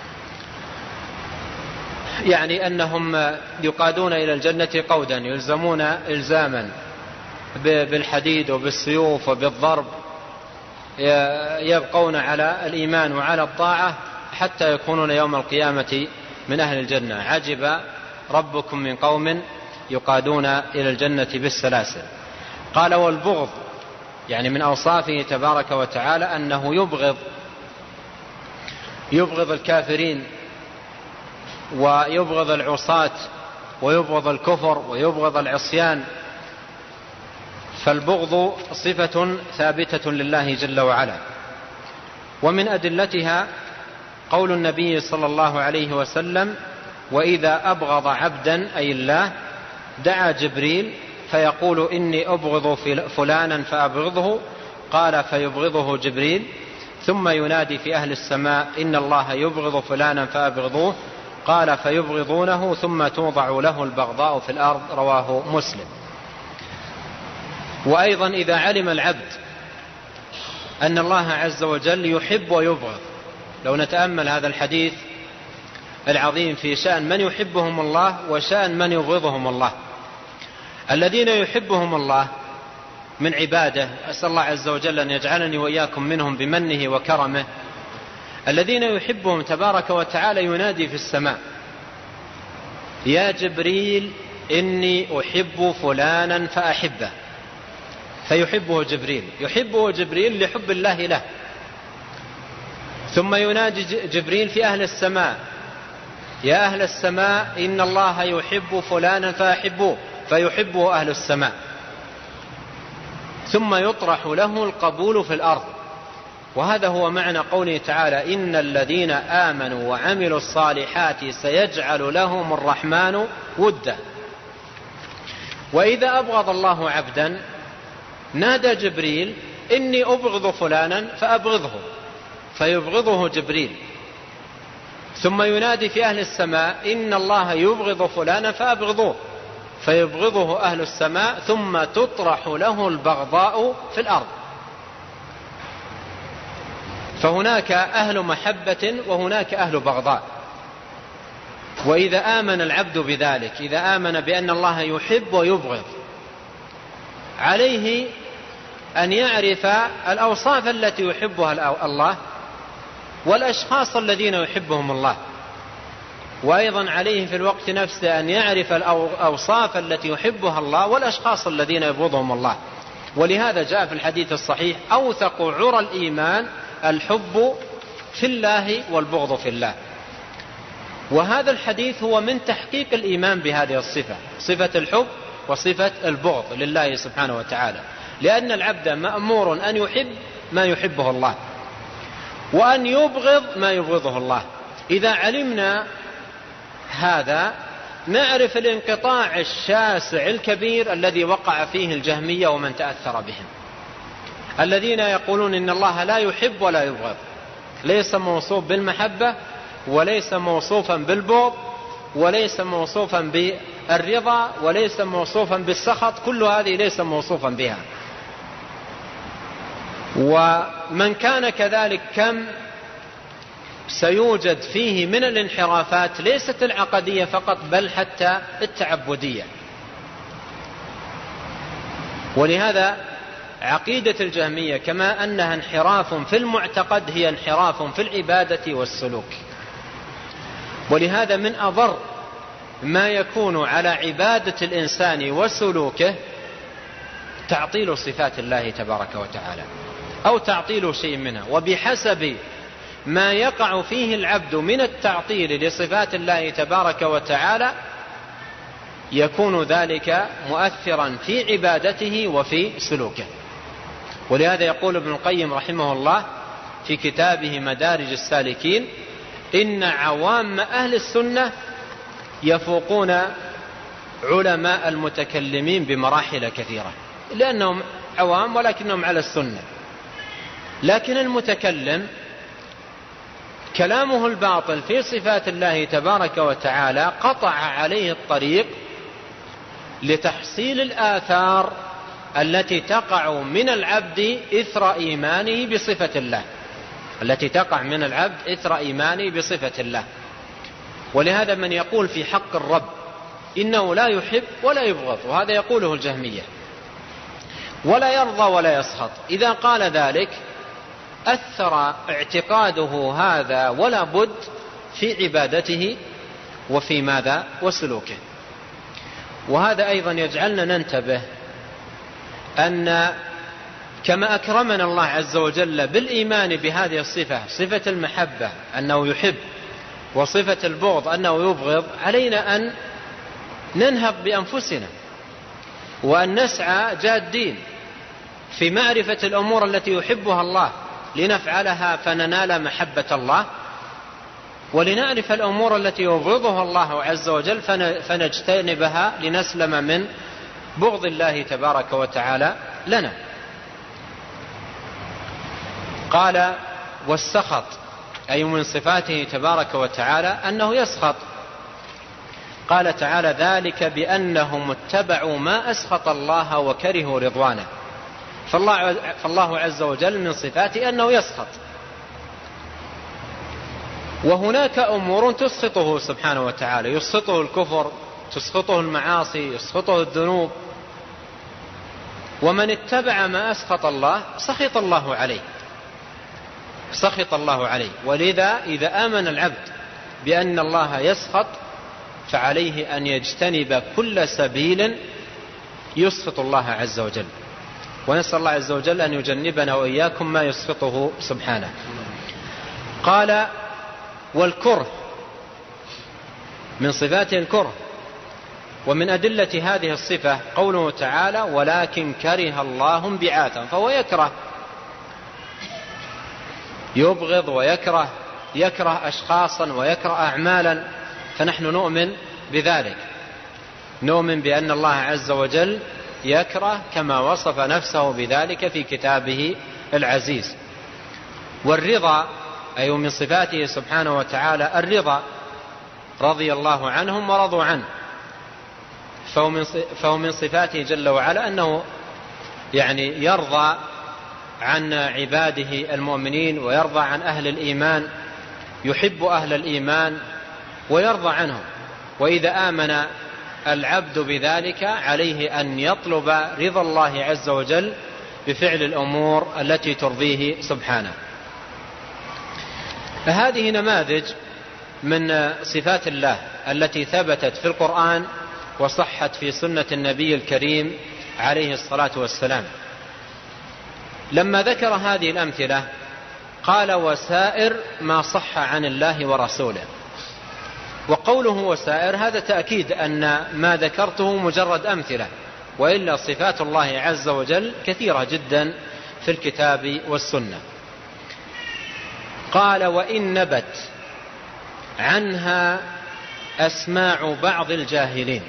يعني أنهم يقادون إلى الجنة قودا، يلزمون إلزاما بالحديد وبالسيوف وبالضرب، يبقون على الإيمان وعلى الطاعة حتى يكونون يوم القيامة من أهل الجنة. عجب ربكم من قوم يقادون إلى الجنة بالسلاسل. قال والبغض، يعني من أوصافه تبارك وتعالى أنه يبغض يبغض الكافرين ويبغض العصاة ويبغض الكفر ويبغض العصيان، فالبغض صفة ثابتة لله جل وعلا. ومن أدلتها قول النبي صلى الله عليه وسلم وإذا أبغض عبدا أي الله دعا جبريل فيقول إني أبغض فلانا فأبغضه، قال فيبغضه جبريل، ثم ينادي في أهل السماء إن الله يبغض فلانا فأبغضوه، قال فيبغضونه ثم توضع له البغضاء في الأرض، رواه مسلم. وأيضا إذا علم العبد أن الله عز وجل يحب ويبغض، لو نتأمل هذا الحديث العظيم في شأن من يحبهم الله وشأن من يبغضهم الله، الذين يحبهم الله من عباده، أسأل الله عز وجل أن يجعلني وإياكم منهم بمنه وكرمه، الذين يحبهم تبارك وتعالى ينادي في السماء: يا جبريل إني أحب فلانا فأحبه، فيحبه جبريل، يحبه جبريل لحب الله له. ثم ينادي جبريل في أهل السماء: يا أهل السماء إن الله يحب فلانا فأحبوه، فيحبه أهل السماء. ثم يطرح له القبول في الأرض. وهذا هو معنى قوله تعالى: إن الذين آمنوا وعملوا الصالحات سيجعل لهم الرحمن ودا. وإذا أبغض الله عبدا نادى جبريل: إني أبغض فلانا فأبغضه، فيبغضه جبريل. ثم ينادي في أهل السماء: إن الله يبغض فلانا فأبغضوه، فيبغضه أهل السماء. ثم تطرح له البغضاء في الأرض. فهناك أهل محبة وهناك أهل بغضاء. وإذا آمن العبد بذلك، إذا آمن بأن الله يحب ويبغض، عليه أن يعرف الأوصاف التي يحبها الله والأشخاص الذين يحبهم الله. وأيضا عليه في الوقت نفسه أن يعرف الأوصاف التي يحبها الله والأشخاص الذين يبغضهم الله. ولهذا جاء في الحديث الصحيح: أوثق عرى الإيمان الحب في الله والبغض في الله. وهذا الحديث هو من تحقيق الإيمان بهذه الصفة، صفة الحب وصفة البغض لله سبحانه وتعالى، لأن العبد مأمور أن يحب ما يحبه الله وأن يبغض ما يبغضه الله. إذا علمنا هذا نعرف الانقطاع الشاسع الكبير الذي وقع فيه الجهمية ومن تأثر بهم، الذين يقولون إن الله لا يحب ولا يبغض، ليس موصوف بالمحبة وليس موصوفا بالبغض وليس موصوفا بالرضا وليس موصوفا بالسخط، كل هذه ليس موصوفا بها. ومن كان كذلك كم سيوجد فيه من الانحرافات، ليست العقدية فقط بل حتى التعبدية. ولهذا عقيدة الجهمية كما أنها انحراف في المعتقد هي انحراف في العبادة والسلوك. ولهذا من أضر ما يكون على عبادة الإنسان وسلوكه تعطيل صفات الله تبارك وتعالى أو تعطيل شيء منها. وبحسب ما يقع فيه العبد من التعطيل لصفات الله تبارك وتعالى يكون ذلك مؤثرا في عبادته وفي سلوكه. ولهذا يقول ابن القيم رحمه الله في كتابه مدارج السالكين: إن عوام أهل السنة يفوقون علماء المتكلمين بمراحل كثيرة، لأنهم عوام ولكنهم على السنة. لكن المتكلم كلامه الباطل في صفات الله تبارك وتعالى قطع عليه الطريق لتحصيل الآثار التي تقع من العبد إثر إيمانه بصفة الله، التي تقع من العبد إثر إيمانه بصفة الله. ولهذا من يقول في حق الرب إنه لا يحب ولا يبغض، وهذا يقوله الجهمية، ولا يرضى ولا يسخط، إذا قال ذلك أثر اعتقاده هذا ولا بد في عبادته وفي ماذا وسلوكه. وهذا أيضا يجعلنا ننتبه أن كما أكرمنا الله عز وجل بالإيمان بهذه الصفة، صفة المحبة أنه يحب وصفة البغض أنه يبغض، علينا أن ننهض بأنفسنا وأن نسعى جادين في معرفة الأمور التي يحبها الله لنفعلها فننال محبة الله، ولنعرف الأمور التي يبغضها الله عز وجل فنجتنبها لنسلم من بغض الله تبارك وتعالى لنا. قال: والسخط أي من صفاته تبارك وتعالى أنه يسخط. قال تعالى: ذلك بأنهم اتبعوا ما أسخط الله وكرهوا رضوانه. فالله, فالله عز وجل من صفاته أنه يسخط. وهناك أمور تسخطه سبحانه وتعالى، يسخطه الكفر، تسخطه المعاصي، يسخطه الذنوب، ومن اتبع ما أسخط الله سخط الله عليه سخط الله عليه. ولذا إذا آمن العبد بأن الله يسخط فعليه أن يجتنب كل سبيل يسخط الله عز وجل، ونسأل الله عز وجل أن يجنبنا وإياكم ما يسخطه سبحانه. قال والكره من صفاته الكره، ومن أدلة هذه الصفة قوله تعالى ولكن كره الله انبعاثهم، فهو يكره يبغض ويكره يكره أشخاصا ويكره أعمالا، فنحن نؤمن بذلك، نؤمن بأن الله عز وجل يكره كما وصف نفسه بذلك في كتابه العزيز. والرضا أي من صفاته سبحانه وتعالى الرضا، رضي الله عنهم ورضوا عنه، فهو من صفاته جل وعلا أنه يعني يرضى عن عباده المؤمنين ويرضى عن أهل الإيمان، يحب أهل الإيمان ويرضى عنهم. وإذا آمن العبد بذلك عليه أن يطلب رضا الله عز وجل بفعل الأمور التي ترضيه سبحانه. هذه نماذج من صفات الله التي ثبتت في القرآن وصحت في سنة النبي الكريم عليه الصلاة والسلام. لما ذكر هذه الأمثلة قال وسائر ما صح عن الله ورسوله. وقوله وسائر هذا تأكيد أن ما ذكرته مجرد أمثلة، وإلا صفات الله عز وجل كثيرة جدا في الكتاب والسنة. قال وإن نبت عنها أسماع بعض الجاهلين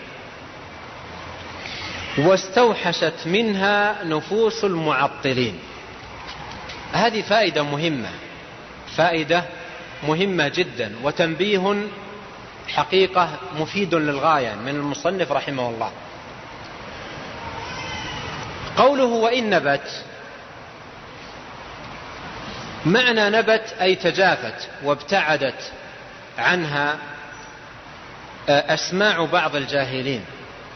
واستوحشت منها نفوس المعطلين. هذه فائدة مهمة، فائدة مهمة جدا وتنبيه حقيقة مفيد للغاية من المصنف رحمه الله. قوله وإن نبت، معنى نبت أي تجافت وابتعدت عنها أسماع بعض الجاهلين،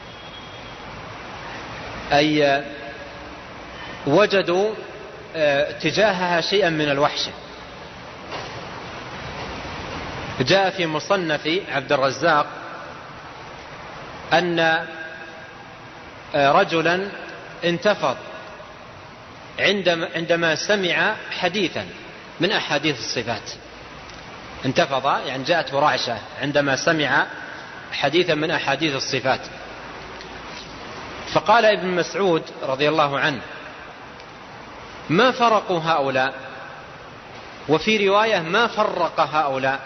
أي وجدوا تجاهها شيئا من الوحشة. جاء في مصنف عبد الرزاق أن رجلا انتفض عندما سمع حديثا من أحاديث الصفات، انتفض يعني جاءته رعشة عندما سمع حديثا من أحاديث الصفات. فقال ابن مسعود رضي الله عنه ما فرقوا هؤلاء، وفي رواية ما فرق هؤلاء،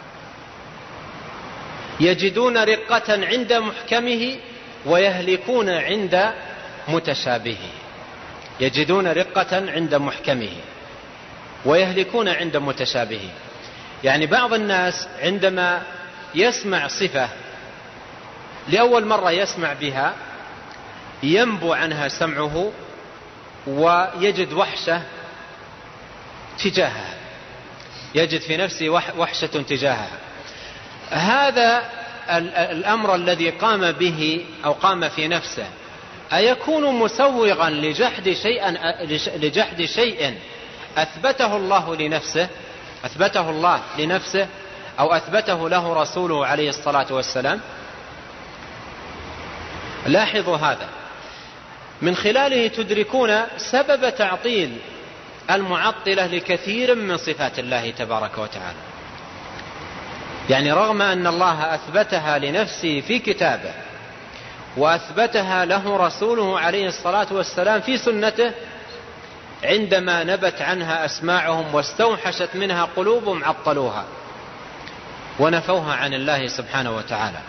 يجدون رقة عند محكمه ويهلكون عند متشابهه. يجدون رقة عند محكمه ويهلكون عند متشابهه. يعني بعض الناس عندما يسمع صفة لأول مرة يسمع بها ينبو عنها سمعه ويجد وحشة تجاهها، يجد في نفسه وحشة تجاهها. هذا الأمر الذي قام به أو قام في نفسه أيكون مسوغا لجحد شيء لجحد شيء أثبته الله لنفسه أثبته الله لنفسه أو أثبته له رسوله عليه الصلاة والسلام؟ لاحظوا هذا، من خلاله تدركون سبب تعطيل المعطلة لكثير من صفات الله تبارك وتعالى. يعني رغم أن الله أثبتها لنفسه في كتابه وأثبتها له رسوله عليه الصلاة والسلام في سنته، عندما نبت عنها أسماعهم واستوحشت منها قلوبهم عطلوها ونفوها عن الله سبحانه وتعالى.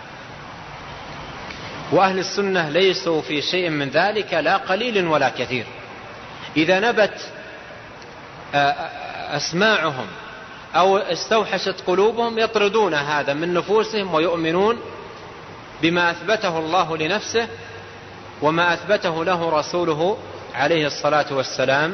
وأهل السنة ليسوا في شيء من ذلك لا قليل ولا كثير. إذا نبت أسماعهم أو استوحشت قلوبهم يطردون هذا من نفوسهم ويؤمنون بما أثبته الله لنفسه وما أثبته له رسوله عليه الصلاة والسلام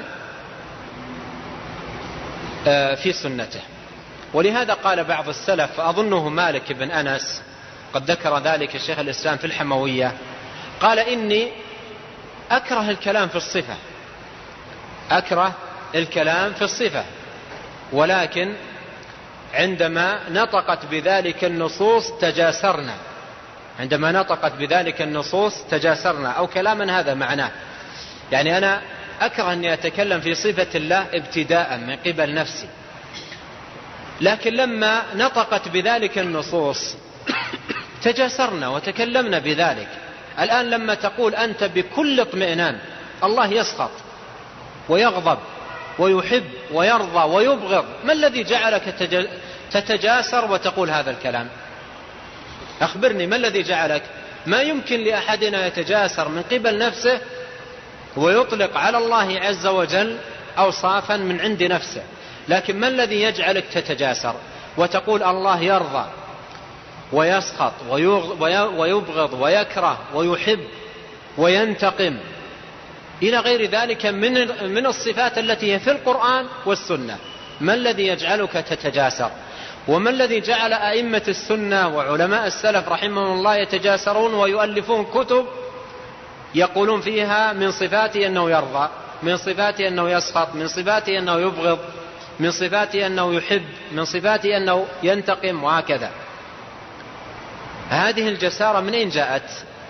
في سنته. ولهذا قال بعض السلف، أظنه مالك بن أنس، قد ذكر ذلك الشيخ الإسلام في الحموية، قال إني أكره الكلام في الصفة، أكره الكلام في الصفة، ولكن عندما نطقت بذلك النصوص تجاسرنا، عندما نطقت بذلك النصوص تجاسرنا، أو كلاما هذا معناه. يعني أنا أكره أني أتكلم في صفة الله ابتداء من قبل نفسي، لكن لما نطقت بذلك النصوص تجاسرنا وتكلمنا بذلك. الآن لما تقول أنت بكل اطمئنان الله يسخط ويغضب ويحب ويرضى ويبغض، ما الذي جعلك تتجاسر وتقول هذا الكلام؟ أخبرني، ما الذي جعلك؟ ما يمكن لأحدنا يتجاسر من قبل نفسه ويطلق على الله عز وجل أوصافا من عند نفسه، لكن ما الذي يجعلك تتجاسر وتقول الله يرضى ويسخط ويبغض ويكره ويحب وينتقم إلى غير ذلك من من الصفات التي هي في القرآن والسنة؟ ما الذي يجعلك تتجاسر؟ وما الذي جعل أئمة السنة وعلماء السلف رحمهم الله يتجاسرون ويؤلفون كتب يقولون فيها من صفاته أنه يرضى، من صفاته أنه يسخط، من صفاته أنه يبغض، من صفاته أنه يحب، من صفاته أنه ينتقم، وهكذا؟ هذه الجسارة من أين جاءت؟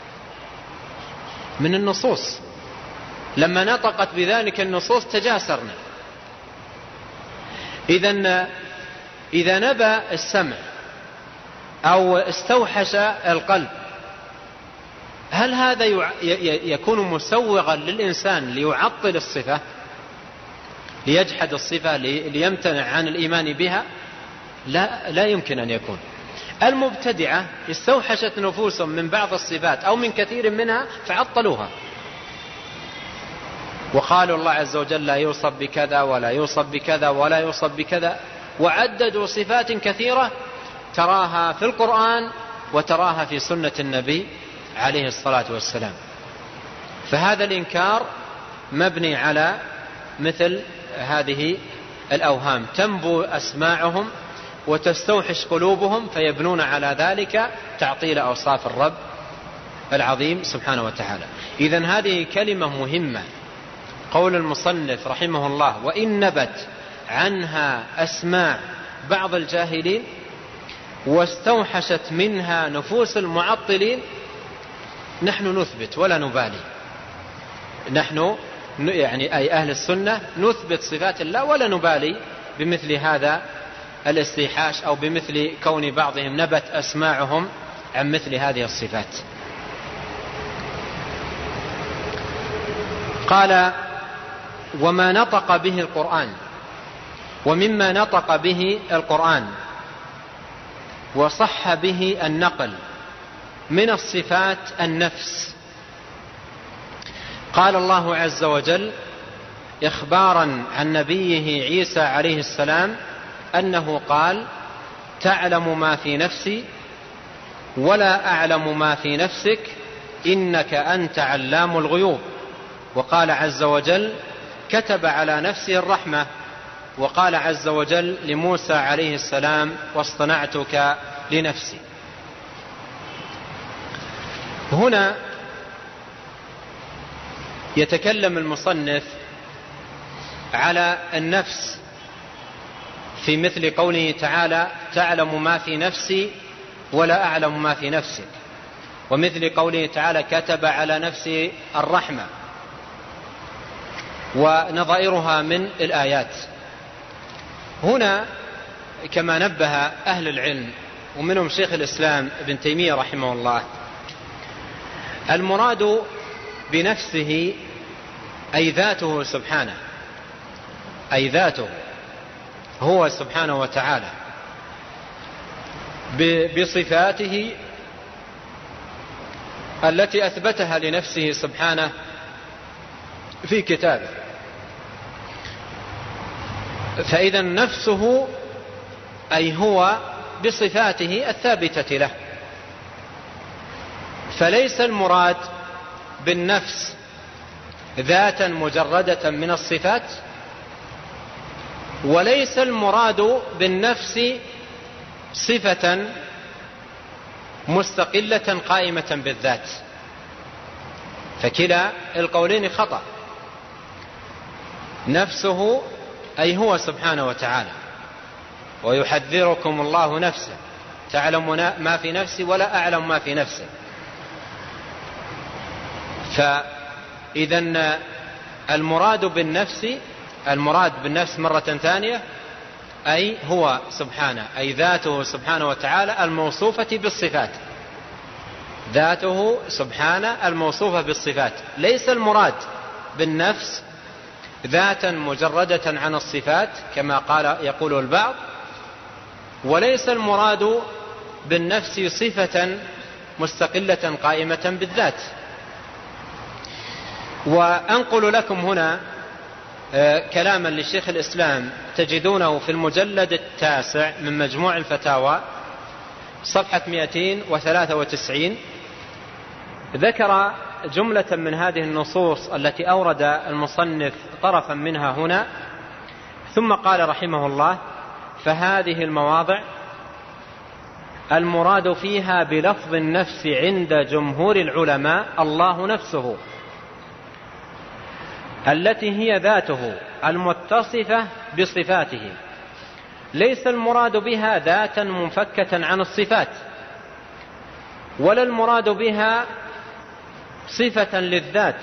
من النصوص. لما نطقت بذلك النصوص تجاسرنا. إذن إذا نبى السمع أو استوحش القلب، هل هذا يكون مسوغا للإنسان ليعطل الصفة، ليجحد الصفة، ليمتنع عن الإيمان بها؟ لا, لا يمكن أن يكون. المبتدعة استوحشت نفوسهم من بعض الصفات أو من كثير منها فعطلوها، وقالوا الله عز وجل لا يوصف بكذا ولا يوصف بكذا ولا يوصف بكذا، وعددوا صفات كثيرة تراها في القرآن وتراها في سنة النبي عليه الصلاة والسلام. فهذا الإنكار مبني على مثل هذه الأوهام، تنبو أسماعهم وتستوحش قلوبهم فيبنون على ذلك تعطيل أوصاف الرب العظيم سبحانه وتعالى. إذن هذه كلمة مهمة، قول المصنف رحمه الله: وإن نبت عنها أسماع بعض الجاهلين واستوحشت منها نفوس المعطلين، نحن نثبت ولا نبالي. نحن يعني أي أهل السنة نثبت صفات الله ولا نبالي بمثل هذا الاستيحاش أو بمثل كون بعضهم نبت أسماعهم عن مثل هذه الصفات. قال: وما نطق به القرآن، ومما نطق به القرآن وصح به النقل من الصفات النفس. قال الله عز وجل إخبارا عن نبيه عيسى عليه السلام أنه قال: تعلم ما في نفسي ولا أعلم ما في نفسك إنك أنت علام الغيوب. وقال عز وجل: كتب على نفسه الرحمة. وقال عز وجل لموسى عليه السلام: واصطنعتك لنفسي. هنا يتكلم المصنف على النفس في مثل قوله تعالى: تعلم ما في نفسي ولا أعلم ما في نفسك، ومثل قوله تعالى: كتب على نفسه الرحمة، ونظائرها من الآيات. هنا كما نبه أهل العلم ومنهم شيخ الإسلام ابن تيمية رحمه الله، المراد بنفسه أي ذاته سبحانه، أي ذاته هو سبحانه وتعالى بصفاته التي أثبتها لنفسه سبحانه في كتابه. فإذا نفسه أي هو بصفاته الثابتة له، فليس المراد بالنفس ذاتا مجردة من الصفات، وليس المراد بالنفس صفة مستقلة قائمة بالذات، فكلا القولين خطأ. نفسه أي هو سبحانه وتعالى، ويحذركم الله نفسه، تعلم ما في نفسي ولا أعلم ما في نفسه. فإذا المراد بالنفس المراد بالنفس مرة ثانية أي هو سبحانه، أي ذاته سبحانه وتعالى الموصوفة بالصفات، ذاته سبحانه الموصوفة بالصفات. ليس المراد بالنفس ذاتا مجردة عن الصفات كما قال يقول البعض، وليس المراد بالنفس صفة مستقلة قائمة بالذات. وأنقل لكم هنا كلاما للشيخ الإسلام تجدونه في المجلد التاسع من مجموع الفتاوى صفحة مئتين وثلاثة وتسعين، ذكر جملة من هذه النصوص التي أورد المصنف طرفا منها هنا، ثم قال رحمه الله: فهذه المواضع المراد فيها بلفظ النفس عند جمهور العلماء الله نفسه التي هي ذاته المتصفة بصفاته، ليس المراد بها ذاتا منفكة عن الصفات، ولا المراد بها صفة للذات.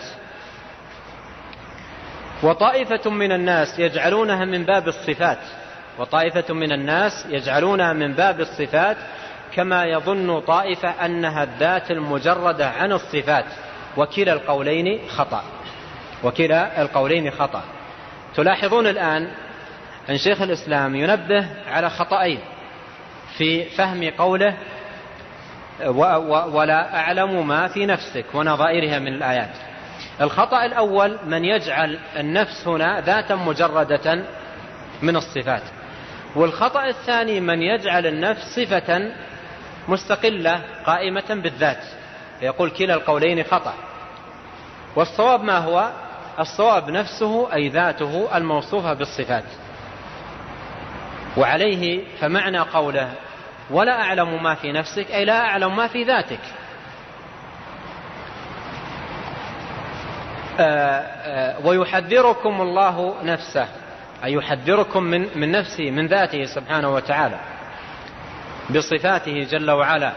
وطائفة من الناس يجعلونها من باب الصفات وطائفة من الناس يجعلونها من باب الصفات كما يظن طائفة أنها الذات المجردة عن الصفات، وكلا القولين خطأ وكلا القولين خطأ. تلاحظون الآن أن شيخ الإسلام ينبه على خطأين في فهم قوله ولا أعلم ما في نفسك ونظائرها من الآيات. الخطأ الأول من يجعل النفس هنا ذاتا مجردة من الصفات، والخطأ الثاني من يجعل النفس صفة مستقلة قائمة بالذات، فيقول كلا القولين خطأ. والصواب ما هو؟ الصواب نفسه أي ذاته الموصوفة بالصفات. وعليه فمعنى قوله ولا أعلم ما في نفسك أي لا أعلم ما في ذاتك. آآ آآ ويحذركم الله نفسه أي يحذركم من, من نفسه من ذاته سبحانه وتعالى بصفاته جل وعلا.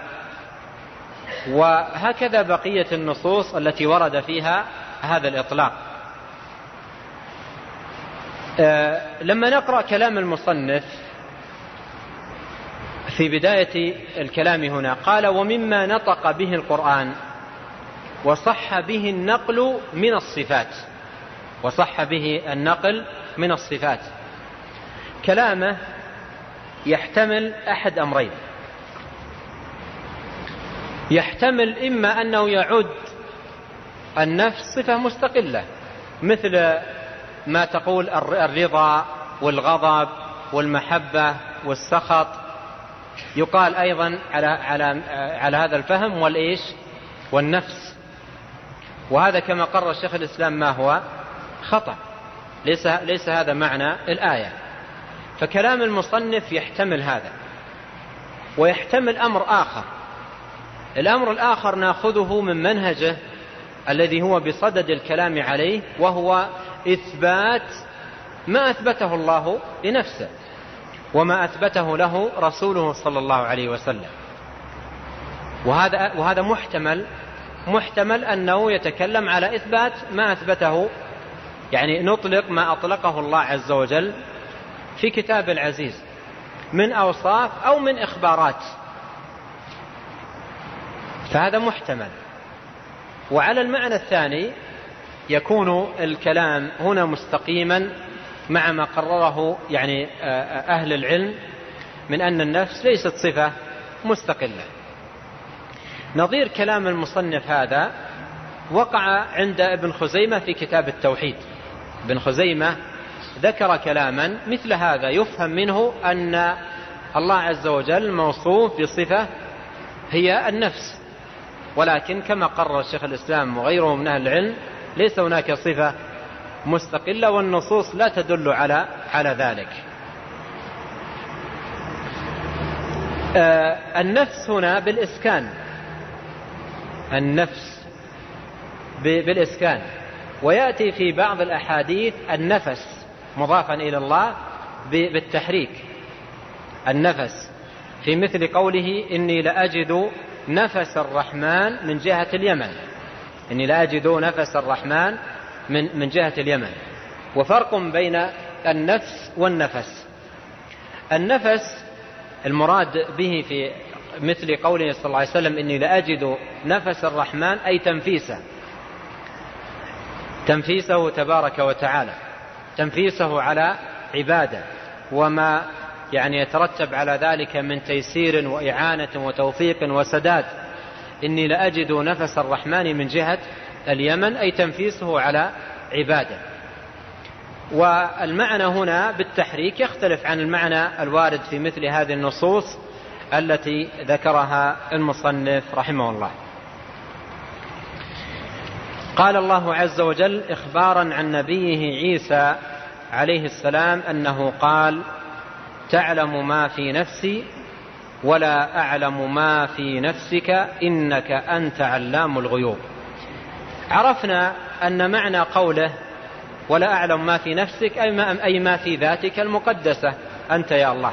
وهكذا بقية النصوص التي ورد فيها هذا الإطلاق. لما نقرأ كلام المصنف في بداية الكلام هنا قال ومما نطق به القرآن وصح به النقل من الصفات وصح به النقل من الصفات. كلامه يحتمل أحد أمرين: يحتمل إما أنه يعد النفس صفة مستقلة مثل ما تقول الرضا والغضب والمحبة والسخط، يقال أيضا على, على, على هذا الفهم والإيش والنفس، وهذا كما قرر الشيخ الإسلام ما هو خطأ، ليس, ليس هذا معنى الآية. فكلام المصنف يحتمل هذا، ويحتمل أمر آخر. الأمر الآخر نأخذه من منهجه الذي هو بصدد الكلام عليه، وهو إثبات ما أثبته الله لنفسه وما أثبته له رسوله صلى الله عليه وسلم. وهذا, وهذا محتمل محتمل أنه يتكلم على إثبات ما أثبته، يعني نطلق ما أطلقه الله عز وجل في كتاب العزيز من أوصاف أو من إخبارات، فهذا محتمل. وعلى المعنى الثاني يكون الكلام هنا مستقيما مع ما قرره يعني أهل العلم من أن النفس ليست صفة مستقلة. نظير كلام المصنف هذا وقع عند ابن خزيمة في كتاب التوحيد. ابن خزيمة ذكر كلاما مثل هذا يفهم منه أن الله عز وجل موصوف بصفة هي النفس، ولكن كما قرر الشيخ الإسلام وغيره من أهل العلم ليس هناك صفة مستقلة، والنصوص لا تدل على على ذلك. آه النفس هنا بالإسكان، النفس بالإسكان. ويأتي في بعض الأحاديث النفس مضافا إلى الله بالتحريك، النفس، في مثل قوله إني لأجد نفس الرحمن من جهة اليمن، إني لأجد نفس الرحمن من من جهة اليمن. وفرق بين النفس والنفس. النفس المراد به في مثل قوله صلى الله عليه وسلم إني لأجد نفس الرحمن أي تنفيسه، تنفيسه تبارك وتعالى، تنفيسه على عباده وما يعني يترتب على ذلك من تيسير وإعانة وتوفيق وسداد. إني لأجد نفس الرحمن من جهة اليمن أي تنفيسه على عباده. والمعنى هنا بالتحريك يختلف عن المعنى الوارد في مثل هذه النصوص التي ذكرها المصنف رحمه الله. قال الله عز وجل إخبارا عن نبيه عيسى عليه السلام أنه قال تعلم ما في نفسي ولا أعلم ما في نفسك إنك أنت علام الغيوب. عرفنا أن معنى قوله ولا أعلم ما في نفسك أي ما في ذاتك المقدسة أنت يا الله.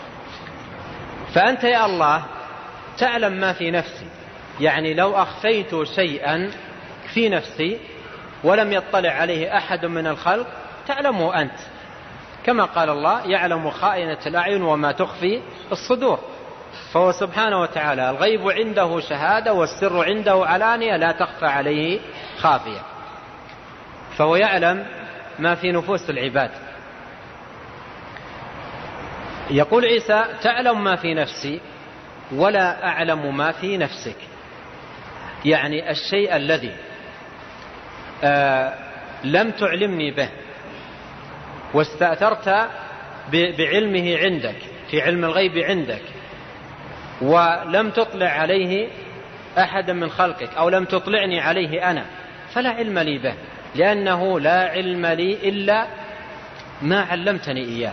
فأنت يا الله تعلم ما في نفسي، يعني لو أخفيت شيئا في نفسي ولم يطلع عليه أحد من الخلق تعلمه أنت، كما قال الله يعلم خائنة الأعين وما تخفي الصدور. فهو سبحانه وتعالى الغيب عنده شهادة والسر عنده علانية لا تخفى عليه خافية، فهو يعلم ما في نفوس العباد. يقول عيسى تعلم ما في نفسي ولا أعلم ما في نفسك، يعني الشيء الذي آه لم تعلمني به واستأثرت بعلمه عندك في علم الغيب عندك ولم تطلع عليه أحد من خلقك أو لم تطلعني عليه أنا، فلا علم لي به، لأنه لا علم لي إلا ما علمتني إياه.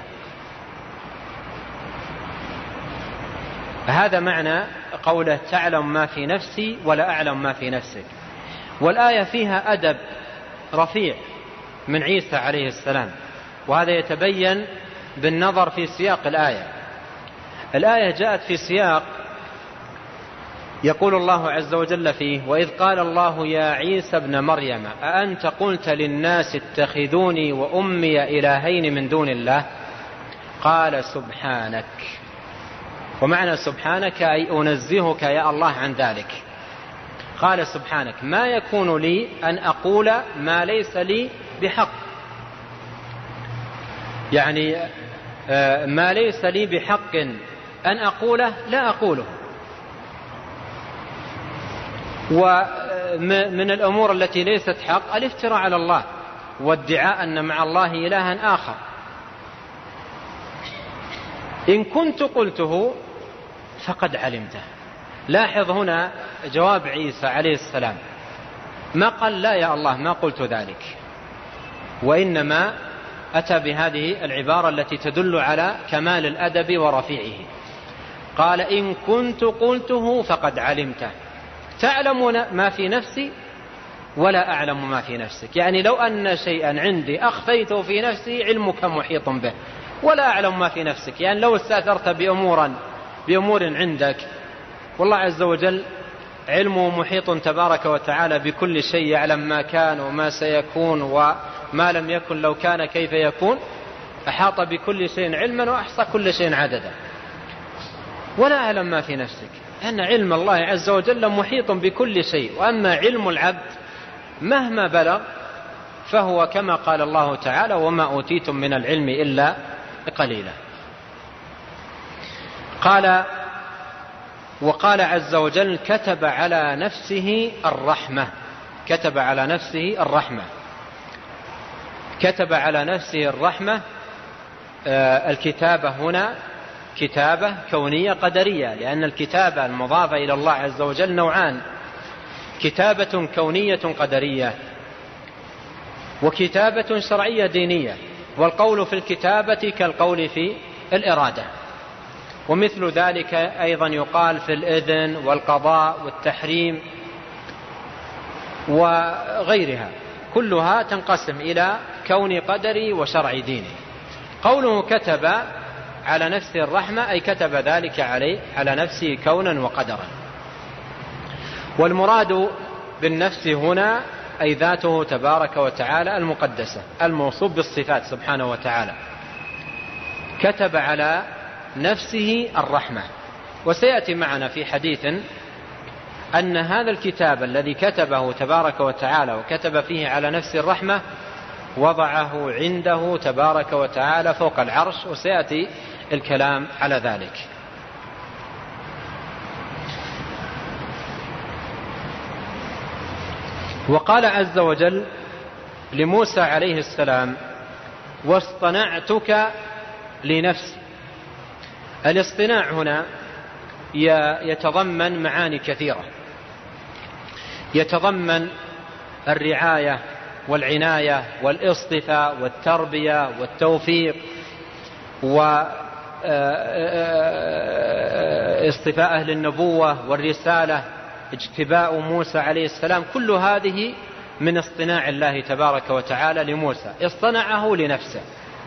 هذا معنى قوله تعلم ما في نفسي ولا أعلم ما في نفسك. والآية فيها أدب رفيع من عيسى عليه السلام، وهذا يتبين بالنظر في سياق الآية. الآية جاءت في سياق يقول الله عز وجل فيه وإذ قال الله يا عيسى ابن مريم أأنت قلت للناس اتخذوني وأمي إلهين من دون الله قال سبحانك. ومعنى سبحانك أي أنزهك يا الله عن ذلك. قال سبحانك ما يكون لي أن أقول ما ليس لي بحق، يعني ما ليس لي بحق أن أقوله لا أقوله. ومن الأمور التي ليست حق الافتراء على الله وادعاء أن مع الله إلها آخر. إن كنت قلته فقد علمته. لاحظ هنا جواب عيسى عليه السلام، ما قال لا يا الله ما قلت ذلك، وإنما أتى بهذه العبارة التي تدل على كمال الأدب ورفيعه. قال إن كنت قلته فقد علمته، تعلم ما في نفسي ولا أعلم ما في نفسك، يعني لو أن شيئا عندي أخفيته في نفسي علمك محيط به ولا أعلم ما في نفسك. يعني لو استأثرت بأمور بأمور عندك والله عز وجل علمه محيط تبارك وتعالى بكل شيء، يعلم ما كان وما سيكون وما لم يكن لو كان كيف يكون، أحاط بكل شيء علما وأحصى كل شيء عددا. ولا أعلم ما في نفسك، أن علم الله عز وجل محيط بكل شيء، وأما علم العبد مهما بلغ فهو كما قال الله تعالى وما أوتيتم من العلم إلا قليلا. قال وقال عز وجل كتب على نفسه الرحمة، كتب على نفسه الرحمة. كتب على نفسه الرحمة. آه الكتابة هنا كتابة كونية قدرية، لأن الكتابة المضافة إلى الله عز وجل نوعان، كتابة كونية قدرية وكتابة شرعية دينية. والقول في الكتابة كالقول في الإرادة، ومثل ذلك أيضا يقال في الإذن والقضاء والتحريم. وغيرها كلها تنقسم إلى كون قدري وشرع ديني. قوله كتب على نفسه الرحمة أي كتب ذلك عليه على نفسه كونا وقدرا. والمراد بالنفس هنا أي ذاته تبارك وتعالى المقدسة الموصوف بالصفات سبحانه وتعالى. كتب على نفسه الرحمة. وسيأتي معنا في حديث أن هذا الكتاب الذي كتبه تبارك وتعالى وكتب فيه على نفسه الرحمة وضعه عنده تبارك وتعالى فوق العرش، وسيأتي الكلام على ذلك. وقال عز وجل لموسى عليه السلام: واصطنعتك لنفسي. الاصطناع هنا يتضمن معاني كثيرة، يتضمن الرعاية والعناية والاصطفاء والتربية والتوفيق واصطفاء أهل النبوة والرسالة، اجتباء موسى عليه السلام، كل هذه من اصطناع الله تبارك وتعالى لموسى، اصطنعه لنفسه.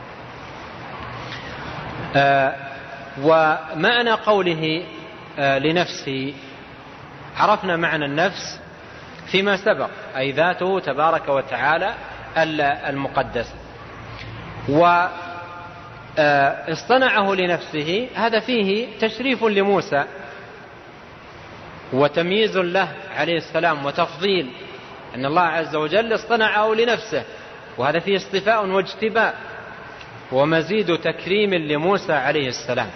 ومعنى قوله لنفسه عرفنا معنى النفس فيما سبق، أي ذاته تبارك وتعالى المقدس. واصطنعه لنفسه هذا فيه تشريف لموسى وتمييز له عليه السلام وتفضيل، أن الله عز وجل اصطنعه لنفسه، وهذا فيه اصطفاء واجتباء ومزيد تكريم لموسى عليه السلام.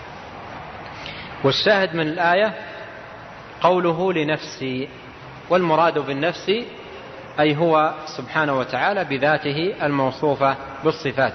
والشاهد من الآية قوله لنفسي، والمراد بالنفس أي هو سبحانه وتعالى بذاته الموصوفة بالصفات.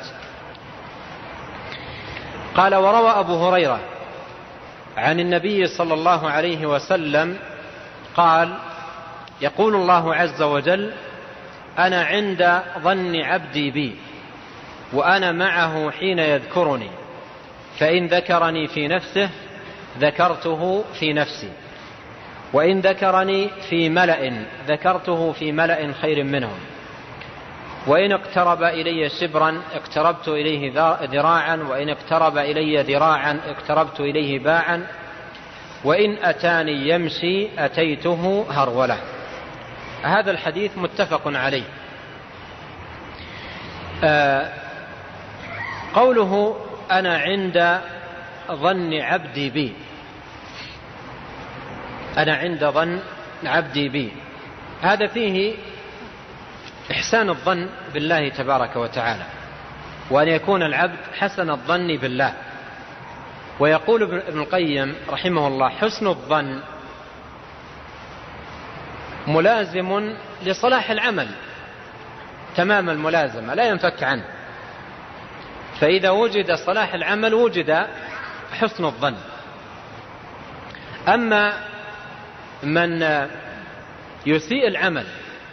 قال: وروى أبو هريرة عن النبي صلى الله عليه وسلم قال: يقول الله عز وجل: أنا عند ظن عبدي بي وأنا معه حين يذكرني، فإن ذكرني في نفسه ذكرته في نفسي، وإن ذكرني في ملأ ذكرته في ملأ خير منهم، وإن اقترب إلي شبرا اقتربت إليه ذراعا، وإن اقترب إلي ذراعا اقتربت إليه باعا، وإن أتاني يمشي أتيته هرولة. هذا الحديث متفق عليه. آه قوله أنا عند ظن عبدي بي، أنا عند ظن عبدي بي، هذا فيه إحسان الظن بالله تبارك وتعالى، وأن يكون العبد حسن الظن بالله. ويقول ابن القيم رحمه الله: حسن الظن ملازم لصلاح العمل تمام الملازمة، لا ينفك عنه. فإذا وجد صلاح العمل وجد حسن الظن. أما من يسيء العمل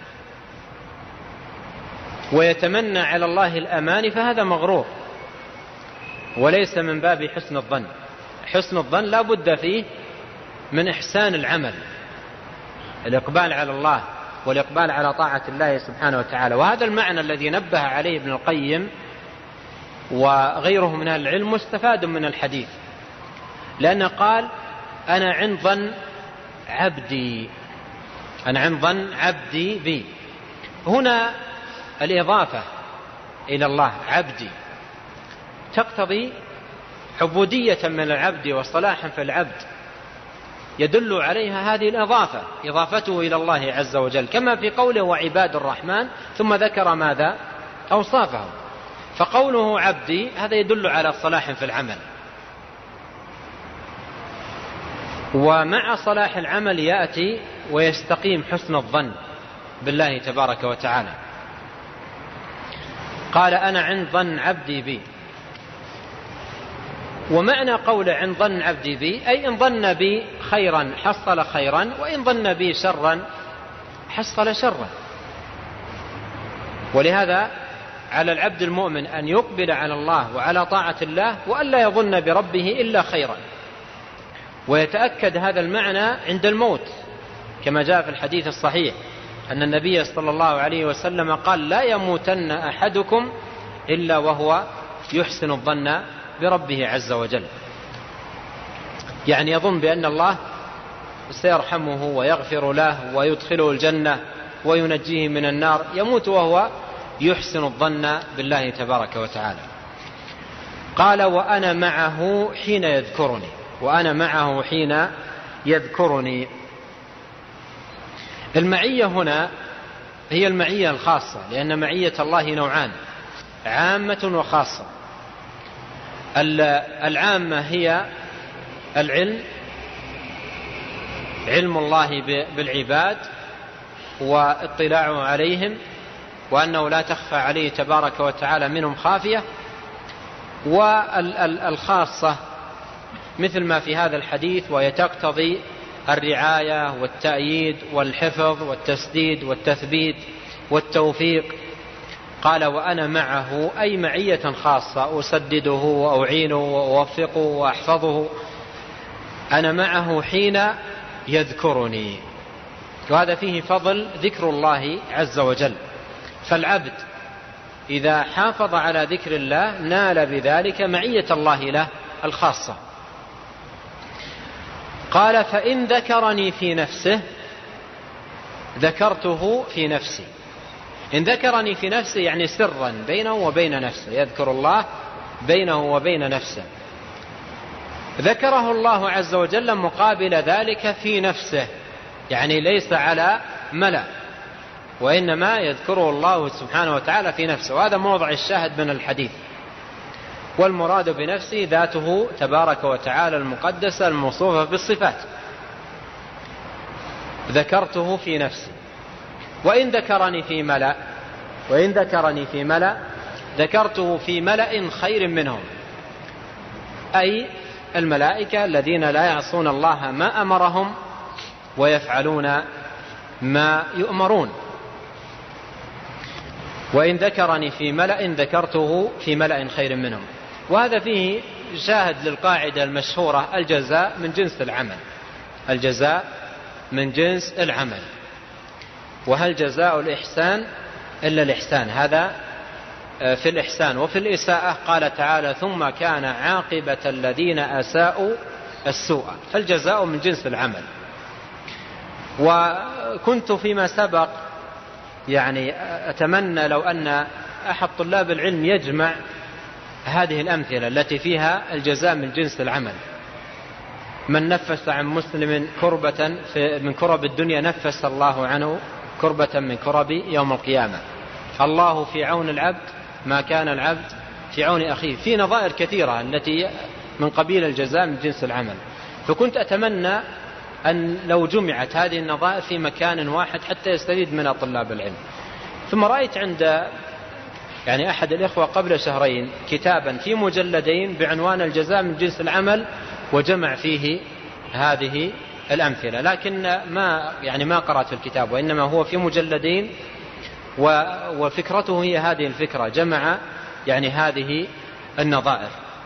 ويتمنى على الله الأمان فهذا مغرور وليس من باب حسن الظن. حسن الظن لا بد فيه من إحسان العمل، الإقبال على الله والإقبال على طاعة الله سبحانه وتعالى. وهذا المعنى الذي نبه عليه ابن القيم وغيره من أهل العلم مستفاد من الحديث، لأنه قال: أنا عند ظن عبدي، أنا عند ظن عبدي بي. هنا الإضافة إلى الله عبدي تقتضي عبودية من العبد وصلاحا في العبد، يدل عليها هذه الإضافة، إضافته إلى الله عز وجل، كما في قوله وعباد الرحمن، ثم ذكر ماذا؟ أوصافه. فقوله عبدي هذا يدل على صلاح في العمل، ومع صلاح العمل يأتي ويستقيم حسن الظن بالله تبارك وتعالى. قال: أنا عند ظن عبدي بي. ومعنى قول عند ظن عبدي بي أي إن ظن بي خيرا حصل خيرا، وإن ظن بي شرا حصل شرا. ولهذا على العبد المؤمن أن يقبل على الله وعلى طاعة الله وأن لا يظن بربه إلا خيرا. ويتأكد هذا المعنى عند الموت كما جاء في الحديث الصحيح أن النبي صلى الله عليه وسلم قال لا يموتن أحدكم إلا وهو يحسن الظن بربه عز وجل، يعني يظن بأن الله سيرحمه ويغفر له ويدخله الجنة وينجيه من النار، يموت وهو يحسن الظن بالله تبارك وتعالى. قال وأنا معه حين يذكرني، وأنا معه حين يذكرني. المعية هنا هي المعية الخاصة، لأن معية الله نوعان، عامة وخاصة. العامة هي العلم، علم الله بالعباد واطلاعه عليهم، وأنه لا تخفى عليه تبارك وتعالى منهم خافية. والخاصة مثل ما في هذا الحديث، وهي تقتضي الرعاية والتأييد والحفظ والتسديد والتثبيت والتوفيق. قال وأنا معه، أي معية خاصة أسدده وأعينه وأوفقه وأحفظه. أنا معه حين يذكرني، وهذا فيه فضل ذكر الله عز وجل. فالعبد إذا حافظ على ذكر الله نال بذلك معية الله له الخاصة. قال فإن ذكرني في نفسه ذكرته في نفسي. إن ذكرني في نفسه يعني سرا بينه وبين نفسه، يذكر الله بينه وبين نفسه. ذكره الله عز وجل مقابل ذلك في نفسه، يعني ليس على ملأ، وإنما يذكره الله سبحانه وتعالى في نفسه. وهذا موضع الشاهد من الحديث. والمراد بنفسه ذاته تبارك وتعالى المقدسة الموصوفة بالصفات. ذكرته في نفسي. وإن ذكرني في ملأ، وإن ذكرني في ملأ ذكرته في ملأ خير منهم، أي الملائكة الذين لا يعصون الله ما أمرهم ويفعلون ما يؤمرون. وإن ذكرني في ملأ ذكرته في ملأ خير منهم. وهذا فيه شاهد للقاعدة المشهورة الجزاء من جنس العمل، الجزاء من جنس العمل. وهل جزاء الإحسان إلا الإحسان؟ هذا في الإحسان. وفي الإساءة قال تعالى ثم كان عاقبة الذين أساءوا السوء. فالجزاء من جنس العمل. وكنت فيما سبق يعني أتمنى لو أن أحد طلاب العلم يجمع هذه الأمثلة التي فيها الجزاء من جنس العمل. من نفس عن مسلم كربة من كرب الدنيا نفس الله عنه كربة من كرب يوم القيامة. الله في عون العبد ما كان العبد في عون أخيه. في نظائر كثيرة التي من قبيل الجزاء من جنس العمل. فكنت أتمنى أن لو جمعت هذه النظائر في مكان واحد حتى يستفيد منها طلاب العلم. ثم رأيت عند يعني أحد الإخوة قبل شهرين كتابا في مجلدين بعنوان الجزاء من جنس العمل، وجمع فيه هذه الأمثلة، لكن ما يعني ما قرأت في الكتاب، وإنما هو في مجلدين، وفكرته هي هذه الفكرة، جمع يعني هذه النظائر.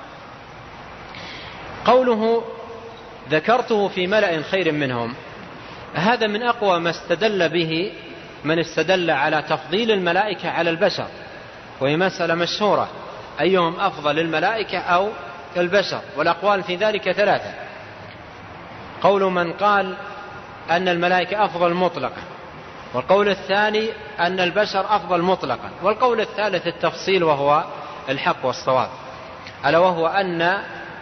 قوله ذكرته في ملأ خير منهم، هذا من أقوى ما استدل به من استدل على تفضيل الملائكة على البشر، وهي مسألة مشهورة أيهم أفضل الملائكة أو البشر، والأقوال في ذلك ثلاثة. قول من قال أن الملائكة أفضل مطلقا، والقول الثاني أن البشر أفضل مطلقا، والقول الثالث التفصيل وهو الحق والصواب، ألا وهو أن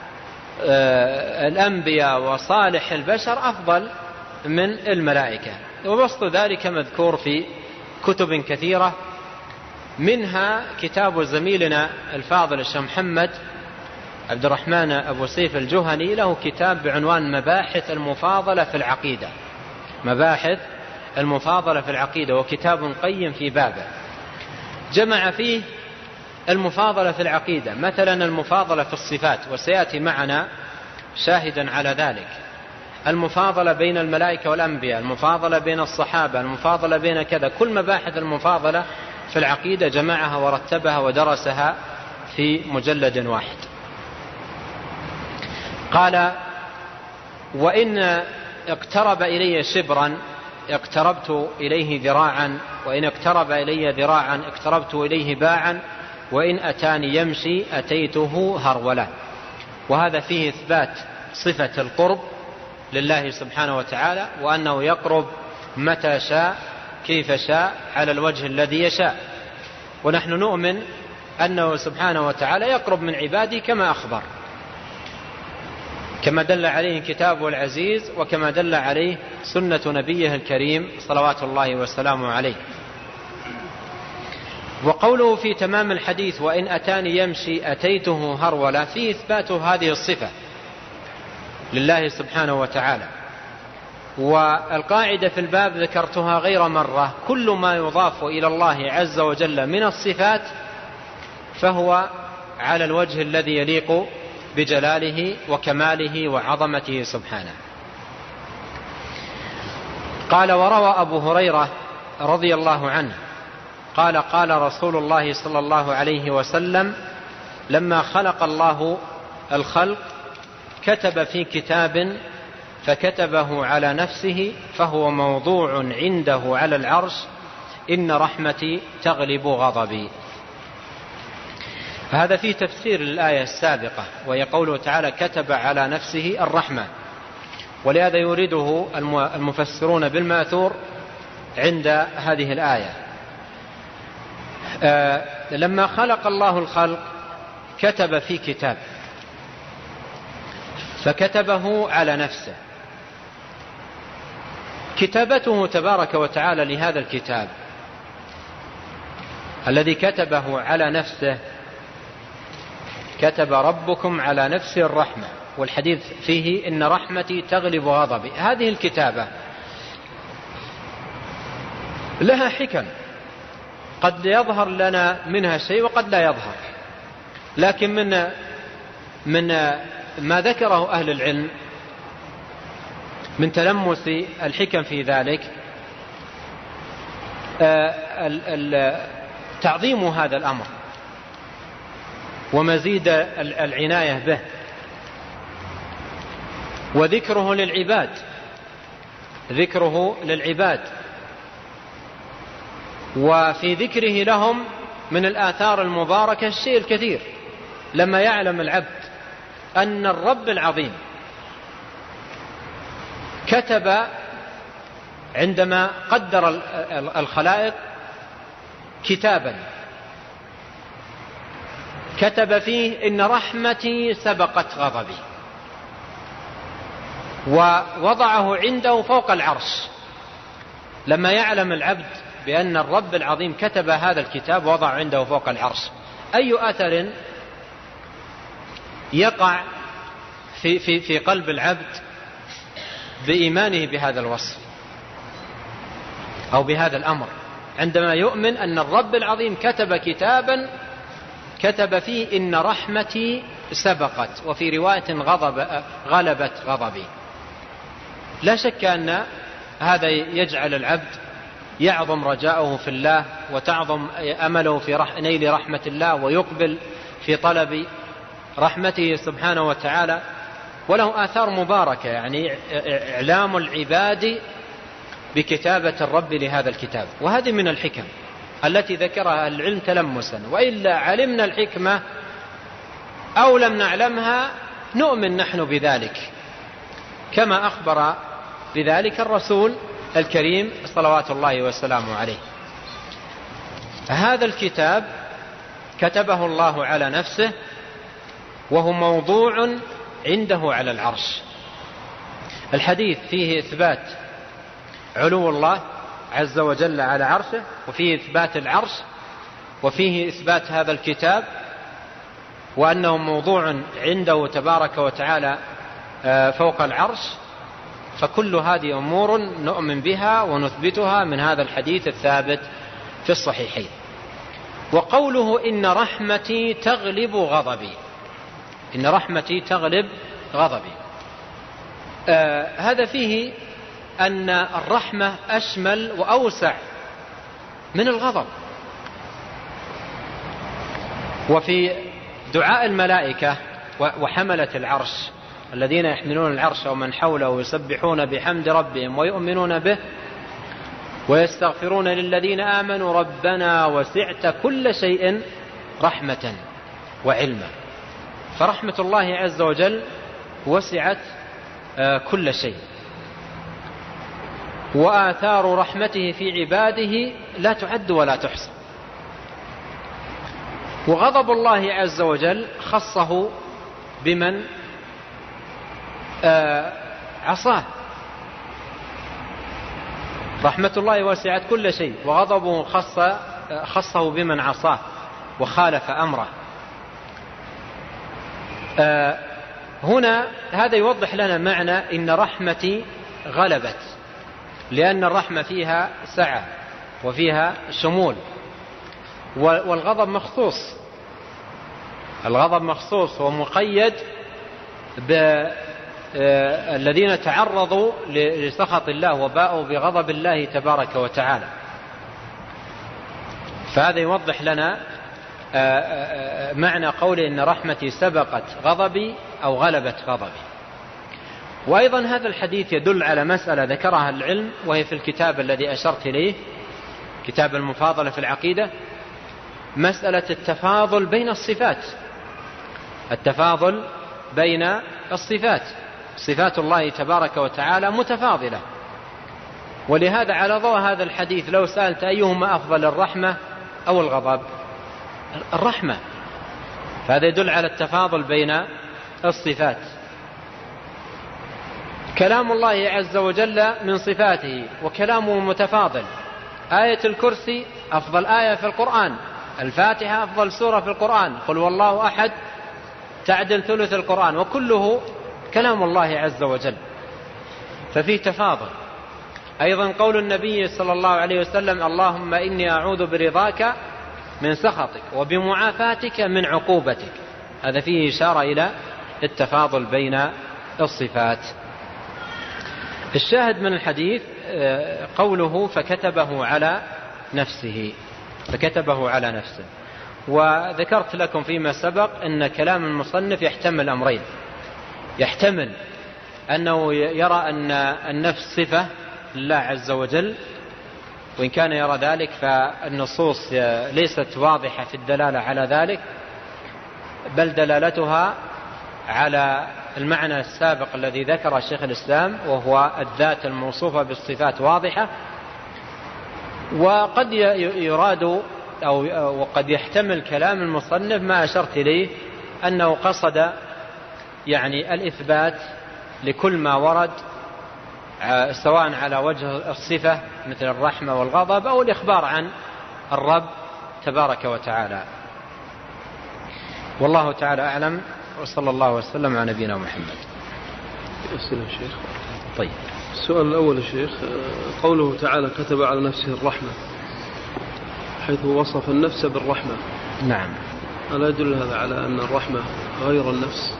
الأنبياء وصالح البشر أفضل من الملائكة. وبسط ذلك مذكور في كتب كثيرة، منها كتاب زميلنا الفاضل الشيخ محمد عبد الرحمن أبو سيف الجهني، له كتاب بعنوان مباحث المفاضلة في العقيدة. مباحث المفاضلة في العقيدة، وكتاب قيم في بابه، جمع فيه المفاضلة في العقيدة، مثلا المفاضلة في الصفات، وسيأتي معنا شاهدا على ذلك، المفاضلة بين الملائكة والأنبياء، المفاضلة بين الصحابة، المفاضلة بين كذا، كل مباحث المفاضلة في العقيدة جمعها ورتبها ودرسها في مجلد واحد. قال وإن اقترب إلي شبرا اقتربت إليه ذراعا، وإن اقترب إلي ذراعا اقتربت إليه باعا، وإن أتاني يمشي أتيته هرولا. وهذا فيه إثبات صفة القرب لله سبحانه وتعالى، وأنه يقرب متى شاء كيف شاء على الوجه الذي يشاء. ونحن نؤمن أنه سبحانه وتعالى يقرب من عباده كما أخبر، كما دل عليه كتابه العزيز، وكما دل عليه سنة نبيه الكريم صلوات الله وسلامه عليه. وقوله في تمام الحديث وإن أتاني يمشي أتيته هرولا فيه إثبات هذه الصفة لله سبحانه وتعالى. والقاعدة في الباب ذكرتها غير مرة: كل ما يضاف إلى الله عز وجل من الصفات فهو على الوجه الذي يليق بجلاله وكماله وعظمته سبحانه. قال: وروى أبو هريرة رضي الله عنه قال: قال رسول الله صلى الله عليه وسلم: لما خلق الله الخلق كتب في كتاب فكتبه على نفسه فهو موضوع عنده على العرش: إن رحمتي تغلب غضبي. فهذا فيه تفسير للآية السابقة، وهي قوله تعالى: كتب على نفسه الرحمة. ولهذا يريده المفسرون بالماثور عند هذه الآية. آه لما خلق الله الخلق كتب في كتاب فكتبه على نفسه. كتابته تبارك وتعالى لهذا الكتاب الذي كتبه على نفسه: كتب ربكم على نفسه الرحمة، والحديث فيه إن رحمتي تغلب غضبي. هذه الكتابة لها حكم قد يظهر لنا منها شيء وقد لا يظهر، لكن من من ما ذكره أهل العلم من تلمس الحكم في ذلك تعظيم هذا الأمر ومزيد العناية به، وذكره للعباد ذكره للعباد وفي ذكره لهم من الآثار المباركة الشيء الكثير. لما يعلم العبد أن الرب العظيم كتب عندما قدر الخلائق كتابا كتب فيه إن رحمتي سبقت غضبي، ووضعه عنده فوق العرش. لما يعلم العبد بأن الرب العظيم كتب هذا الكتاب وضع عنده فوق العرش، أي أثر يقع في, في, في قلب العبد بإيمانه بهذا الوصف أو بهذا الأمر، عندما يؤمن أن الرب العظيم كتب كتابا كتب فيه إن رحمتي سبقت، وفي رواية غضب غلبت غضبي. لا شك أن هذا يجعل العبد يعظم رجاؤه في الله وتعظم أمله في رح... نيل رحمة الله، ويقبل في طلب رحمته سبحانه وتعالى. وله آثار مباركة، يعني إعلام العباد بكتابة الرب لهذا الكتاب. وهذه من الحكم التي ذكرها العلم تلمسا، وإلا علمنا الحكمة أو لم نعلمها نؤمن نحن بذلك، كما أخبر بذلك الرسول الكريم صلوات الله وسلامه عليه. هذا الكتاب كتبه الله على نفسه، وهو موضوع عنده على العرش. الحديث فيه إثبات علو الله عز وجل على عرشه، وفيه إثبات العرش، وفيه إثبات هذا الكتاب وأنه موضوع عنده تبارك وتعالى فوق العرش. فكل هذه أمور نؤمن بها ونثبتها من هذا الحديث الثابت في الصحيحين. وقوله إن رحمتي تغلب غضبي، إن رحمتي تغلب غضبي، آه هذا فيه أن الرحمة أشمل وأوسع من الغضب. وفي دعاء الملائكة وحملة العرش الذين يحملون العرش ومن حوله يسبحون بحمد ربهم ويؤمنون به ويستغفرون للذين آمنوا ربنا وسعت كل شيء رحمة وعلما. فرحمة الله عز وجل وسعت كل شيء، وآثار رحمته في عباده لا تعد ولا تحصى. وغضب الله عز وجل خصه بمن عصاه. رحمة الله وسعت كل شيء، وغضبه خص خصه بمن عصاه وخالف أمره. هنا هذا يوضح لنا معنى إن رحمتي غلبت، لأن الرحمة فيها سعة وفيها شمول، والغضب مخصوص. الغضب مخصوص ومقيد بالذين تعرضوا لسخط الله وباءوا بغضب الله تبارك وتعالى. فهذا يوضح لنا معنى قوله إن رحمتي سبقت غضبي أو غلبت غضبي. وأيضا هذا الحديث يدل على مسألة ذكرها العلم، وهي في الكتاب الذي أشرت إليه، كتاب المفاضلة في العقيدة، مسألة التفاضل بين الصفات. التفاضل بين الصفات، صفات الله تبارك وتعالى متفاضلة. ولهذا على ضوء هذا الحديث لو سألت أيهما أفضل، الرحمة أو الغضب؟ الرحمة. فهذا يدل على التفاضل بين الصفات. كلام الله عز وجل من صفاته وكلامه متفاضل. آية الكرسي أفضل آية في القرآن، الفاتحة أفضل سورة في القرآن، قل والله أحد تعدل ثلث القرآن، وكله كلام الله عز وجل، ففيه تفاضل. أيضا قول النبي صلى الله عليه وسلم اللهم إني أعوذ برضاك من سخطك وبمعافاتك من عقوبتك، هذا فيه إشارة إلى التفاضل بين الصفات. الشاهد من الحديث قوله فكتبه على نفسه، فكتبه على نفسه. وذكرت لكم فيما سبق أن كلام المصنف يحتمل أمرين، يحتمل أنه يرى أن النفس صفة لله عز وجل، وإن كان يرى ذلك فالنصوص ليست واضحة في الدلالة على ذلك، بل دلالتها على المعنى السابق الذي ذكر شيخ الإسلام، وهو الذات الموصوفة بالصفات واضحة. وقد يراد أو وقد يحتمل كلام المصنف ما أشرت إليه، أنه قصد يعني الإثبات لكل ما ورد سواء على وجه الصفة مثل الرحمة والغضب، أو الإخبار عن الرب تبارك وتعالى. والله تعالى أعلم، وصلى الله وسلم على نبينا محمد. أسئلة الشيخ. طيب، السؤال الأول يا شيخ، قوله تعالى كتب على نفسه الرحمة، حيث وصف النفس بالرحمة. نعم. ألا يدل هذا على أن الرحمة غير النفس؟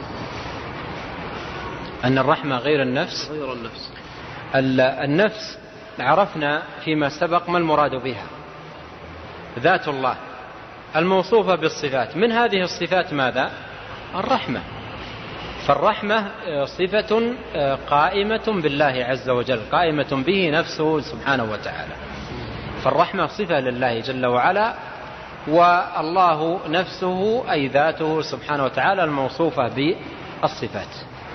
أن الرحمة غير النفس؟ غير النفس. النفس عرفنا فيما سبق ما المراد بها، ذات الله الموصوفة بالصفات. من هذه الصفات ماذا؟ الرحمة. فالرحمة صفة قائمة بالله عز وجل، قائمة به نفسه سبحانه وتعالى. فالرحمة صفة لله جل وعلا، والله نفسه أي ذاته سبحانه وتعالى الموصوفة بالصفات.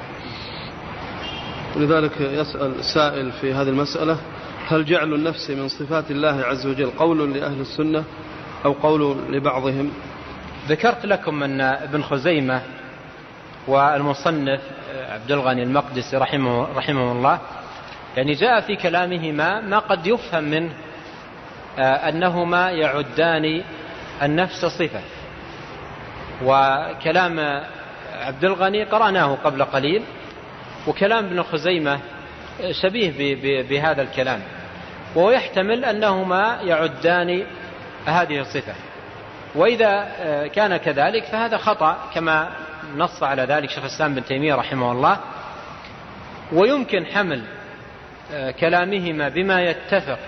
ولذلك يسأل سائل في هذه المسألة: هل جعل النفس من صفات الله عز وجل قول لأهل السنة أو قول لبعضهم؟ ذكرت لكم أن ابن خزيمة والمصنف عبد الغني المقدسي رحمه, رحمه الله يعني جاء في كلامهما ما قد يفهم منه أنهما يعدان النفس صفة. وكلام عبد الغني قرأناه قبل قليل، وكلام ابن خزيمة شبيه بهذا الكلام، وهو يحتمل أنهما يعدان هذه الصفة. وإذا كان كذلك فهذا خطأ، كما نص على ذلك شيخ الإسلام بن تيمية رحمه الله. ويمكن حمل كلامهما بما يتفق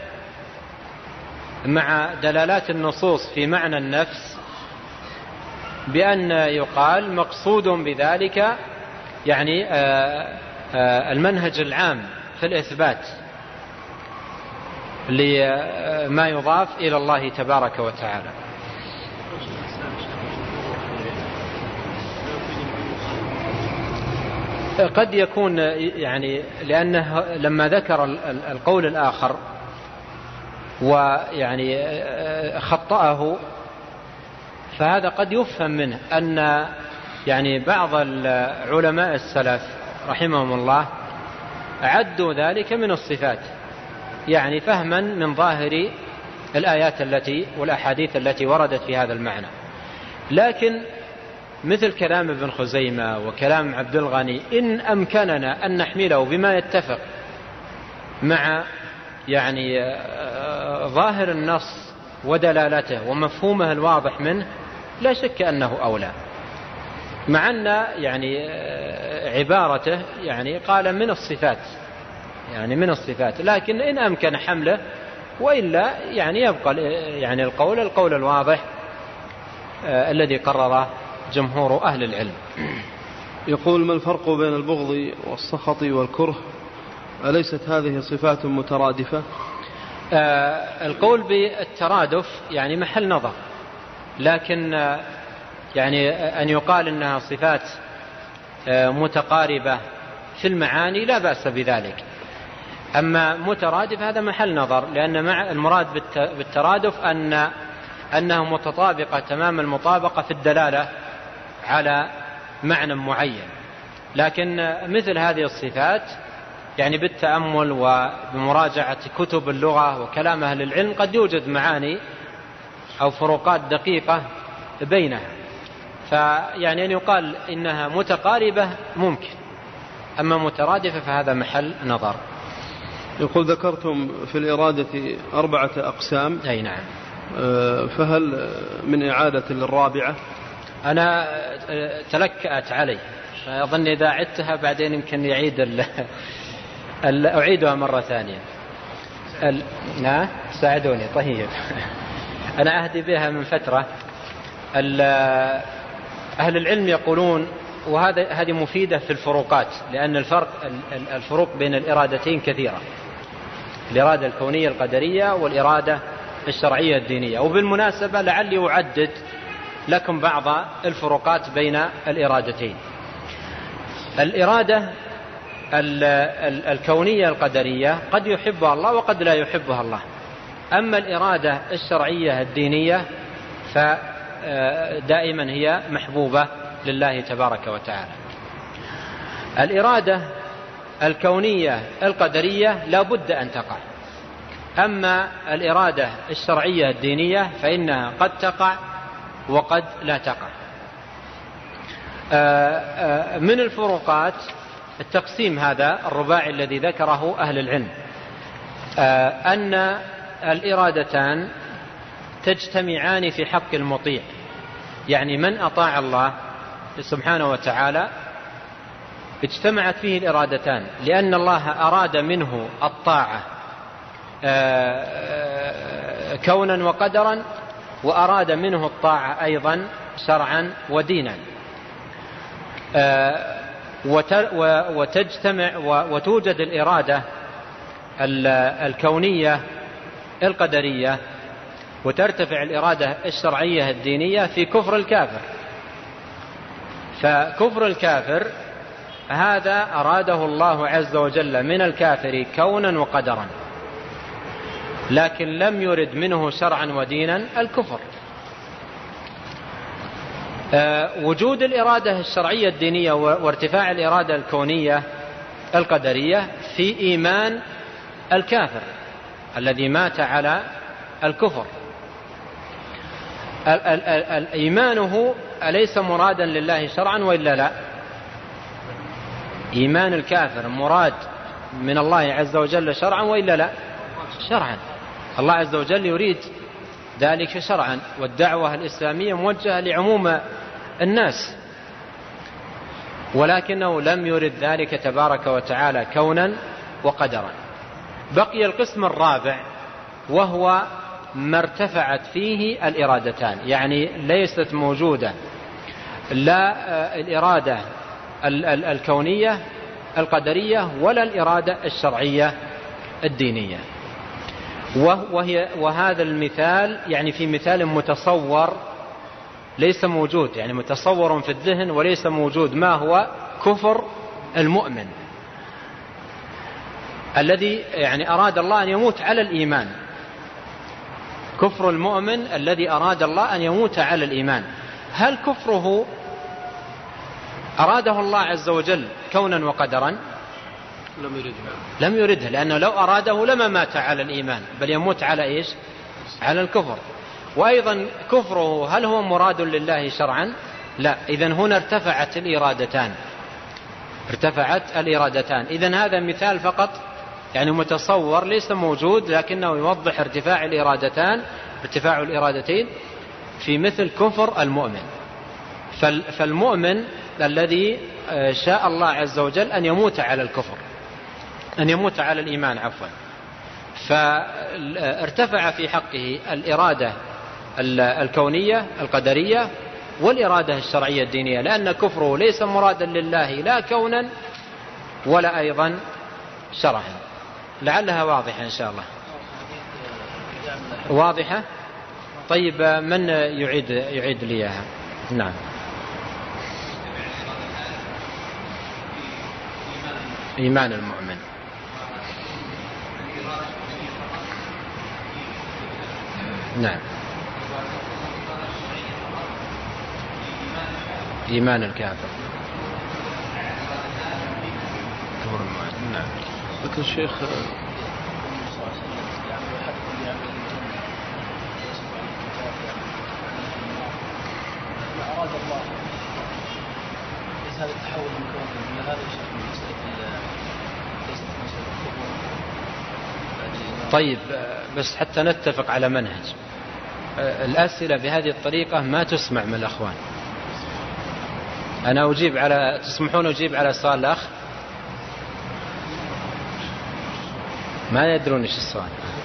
مع دلالات النصوص في معنى النفس، بأن يقال مقصود بذلك يعني المنهج العام في الإثبات، لما يضاف إلى الله تبارك وتعالى. قد يكون يعني لأنه لما ذكر القول الآخر ويعني خطأه، فهذا قد يفهم منه أن يعني بعض العلماء السلف رحمهم الله عدوا ذلك من الصفات، يعني فهما من ظاهر الآيات التي والأحاديث التي وردت في هذا المعنى. لكن مثل كلام ابن خزيمة وكلام عبد الغني إن أمكننا أن نحمله بما يتفق مع يعني ظاهر النص ودلالته ومفهومه الواضح منه لا شك أنه أولى، مع أن يعني عبارته يعني قال من الصفات، يعني من الصفات، لكن إن أمكن حمله، وإلا يعني يبقى يعني القول القول الواضح آه الذي قرره جمهور أهل العلم. يقول: ما الفرق بين البغض والسخط والكره؟ أليست هذه صفات مترادفة؟ آه القول بالترادف يعني محل نظر، لكن آه يعني أن يقال إنها صفات آه متقاربة في المعاني لا بأس بذلك. أما مترادف هذا محل نظر، لأن مع المراد بالترادف أن أنها متطابقة تمام المطابقة في الدلالة على معنى معين. لكن مثل هذه الصفات يعني بالتأمل وبمراجعة كتب اللغة وكلام أهل العلم قد يوجد معاني أو فروقات دقيقة بينها، فيعني أن يقال إنها متقاربة ممكن، أما مترادفة فهذا محل نظر. يقول: ذكرتم في الإرادة أربعة أقسام. أي نعم. فهل من إعادة للرابعة؟ أنا تلكأت علي، أظن إذا عدتها بعدين يمكن يعيد ال... ال... أعيدها مرة ثانية. ال... نعم ساعدوني. طيب أنا أهدي بها من فترة. ال... أهل العلم يقولون، وهذا هذه مفيدة في الفروقات، لأن الفرق الفروق بين الإرادتين كثيرة، الإرادة الكونية القدرية والإرادة الشرعية الدينية. وبالمناسبة لعلي أعدد لكم بعض الفروقات بين الإرادتين. الإرادة الكونية القدرية قد يحبها الله وقد لا يحبها الله، أما الإرادة الشرعية الدينية فدائما هي محبوبة لله تبارك وتعالى. الإرادة الكونية القدرية لا بد أن تقع، أما الإرادة الشرعية الدينية فإنها قد تقع وقد لا تقع. من الفروقات التقسيم هذا الرباعي الذي ذكره أهل العلم، أن الإرادتان تجتمعان في حق المطيع، يعني من أطاع الله سبحانه وتعالى اجتمعت فيه الإرادتان، لأن الله أراد منه الطاعة كونا وقدرا، وأراد منه الطاعة أيضا شرعا ودينا، وتجتمع وتوجد الإرادة الكونية القدرية وترتفع الإرادة الشرعية الدينية في كفر الكافر. فكفر الكافر هذا أراده الله عز وجل من الكافر كونا وقدرا، لكن لم يرد منه شرعا ودينا الكفر. وجود الإرادة الشرعية الدينية وارتفاع الإرادة الكونية القدرية في إيمان الكافر الذي مات على الكفر. إيمانه أليس مرادا لله شرعا وإلا لا؟ إيمان الكافر مراد من الله عز وجل شرعا وإلا لا؟ شرعا. الله عز وجل يريد ذلك شرعا، والدعوة الإسلامية موجهة لعموم الناس، ولكنه لم يرد ذلك تبارك وتعالى كونا وقدرا. بقي القسم الرابع وهو ما ارتفعت فيه الإرادتان، يعني ليست موجودة لا الإرادة الكونية القدرية ولا الإرادة الشرعية الدينية. وهي وهذا المثال يعني في مثال متصور ليس موجود، يعني متصور في الذهن وليس موجود، ما هو كفر المؤمن الذي يعني أراد الله أن يموت على الإيمان. كفر المؤمن الذي أراد الله أن يموت على الإيمان، هل كفره أراده الله عز وجل كونا وقدرا؟ لم يرده لم يرده، لأنه لو أراده لما مات على الإيمان، بل يموت على إيش؟ على الكفر. وأيضا كفره هل هو مراد لله شرعا؟ لا. إذن هنا ارتفعت الإرادتان ارتفعت الإرادتان إذن هذا مثال فقط يعني متصور ليس موجود، لكنه يوضح ارتفاع الإرادتان ارتفاع الإرادتين في مثل كفر المؤمن. فالمؤمن الذي شاء الله عز وجل أن يموت على الكفر، أن يموت على الإيمان عفوا، فارتفع في حقه الإرادة الكونية القدرية والإرادة الشرعية الدينية، لأن كفره ليس مرادا لله لا كونا ولا أيضا شرعا. لعلها واضحة إن شاء الله. واضحة؟ طيب من يعيد يعيد لي إياها؟ نعم. إيمان المؤمن. نعم. إيمان الكافر. نعم. لكن الشيخ أراد الله ليس هذا التحول من كون من هذا الشيء من مسألة ليست مسألة الكفر. طيب بس حتى نتفق على منهج، الأسئلة بهذه الطريقة ما تسمع من الأخوان. أنا أجيب على تسمحون أجيب على سؤال الأخ؟ ما يدرون إيش السؤال.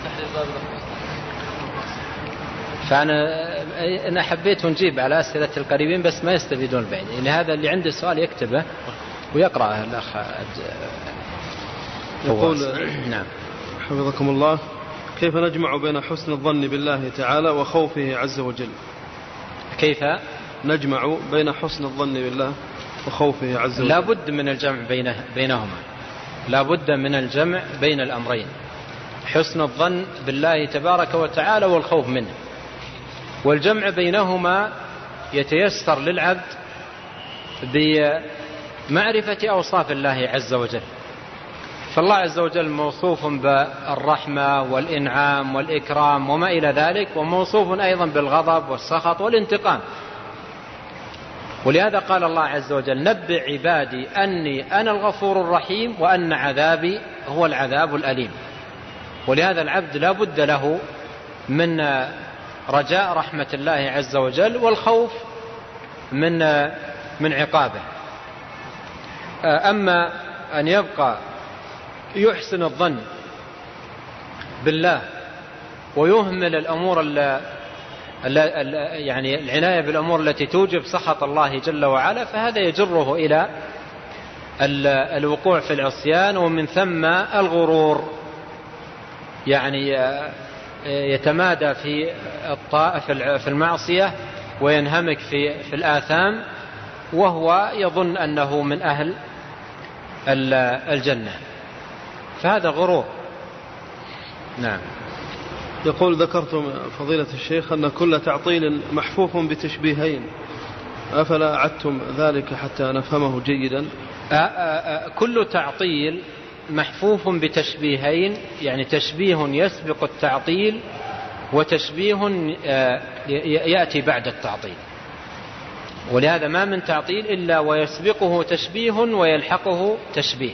فأنا أنا حبيت نجيب على أسئلة القريبين بس ما يستفيدون البعيد، يعني هذا اللي عنده سؤال يكتبه ويقرأه الأخ. يقول نعم حفظكم الله: كيف نجمع بين حسن الظن بالله تعالى وخوفه عز وجل؟ كيف نجمع بين حسن الظن بالله وخوفه عز وجل؟ لا بد من الجمع بينه بينهما، لا بد من الجمع بين الأمرين، حسن الظن بالله تبارك وتعالى والخوف منه، والجمع بينهما يتيسر للعبد بمعرفة أوصاف الله عز وجل. فالله عز وجل موصوف بالرحمة والإنعام والإكرام وما إلى ذلك، وموصوف أيضا بالغضب والسخط والانتقام. ولهذا قال الله عز وجل: نبئ عبادي أني أنا الغفور الرحيم وأن عذابي هو العذاب الأليم. ولهذا العبد لا بد له من رجاء رحمة الله عز وجل والخوف من من عقابه. أما أن يبقى يحسن الظن بالله ويهمل الأمور يعني العناية بالأمور التي توجب سخط الله جل وعلا، فهذا يجره إلى الوقوع في العصيان، ومن ثم الغرور، يعني يتمادى في في المعصية وينهمك في في الآثام وهو يظن أنه من أهل الجنة، فهذا غرور. نعم. يقول: ذكرتم فضيلة الشيخ أن كل تعطيل محفوف بتشبيهين، أفلا أعدتم ذلك حتى نفهمه جيدا؟ كل تعطيل محفوف بتشبيهين، يعني تشبيه يسبق التعطيل وتشبيه يأتي بعد التعطيل، ولهذا ما من تعطيل إلا ويسبقه تشبيه ويلحقه تشبيه.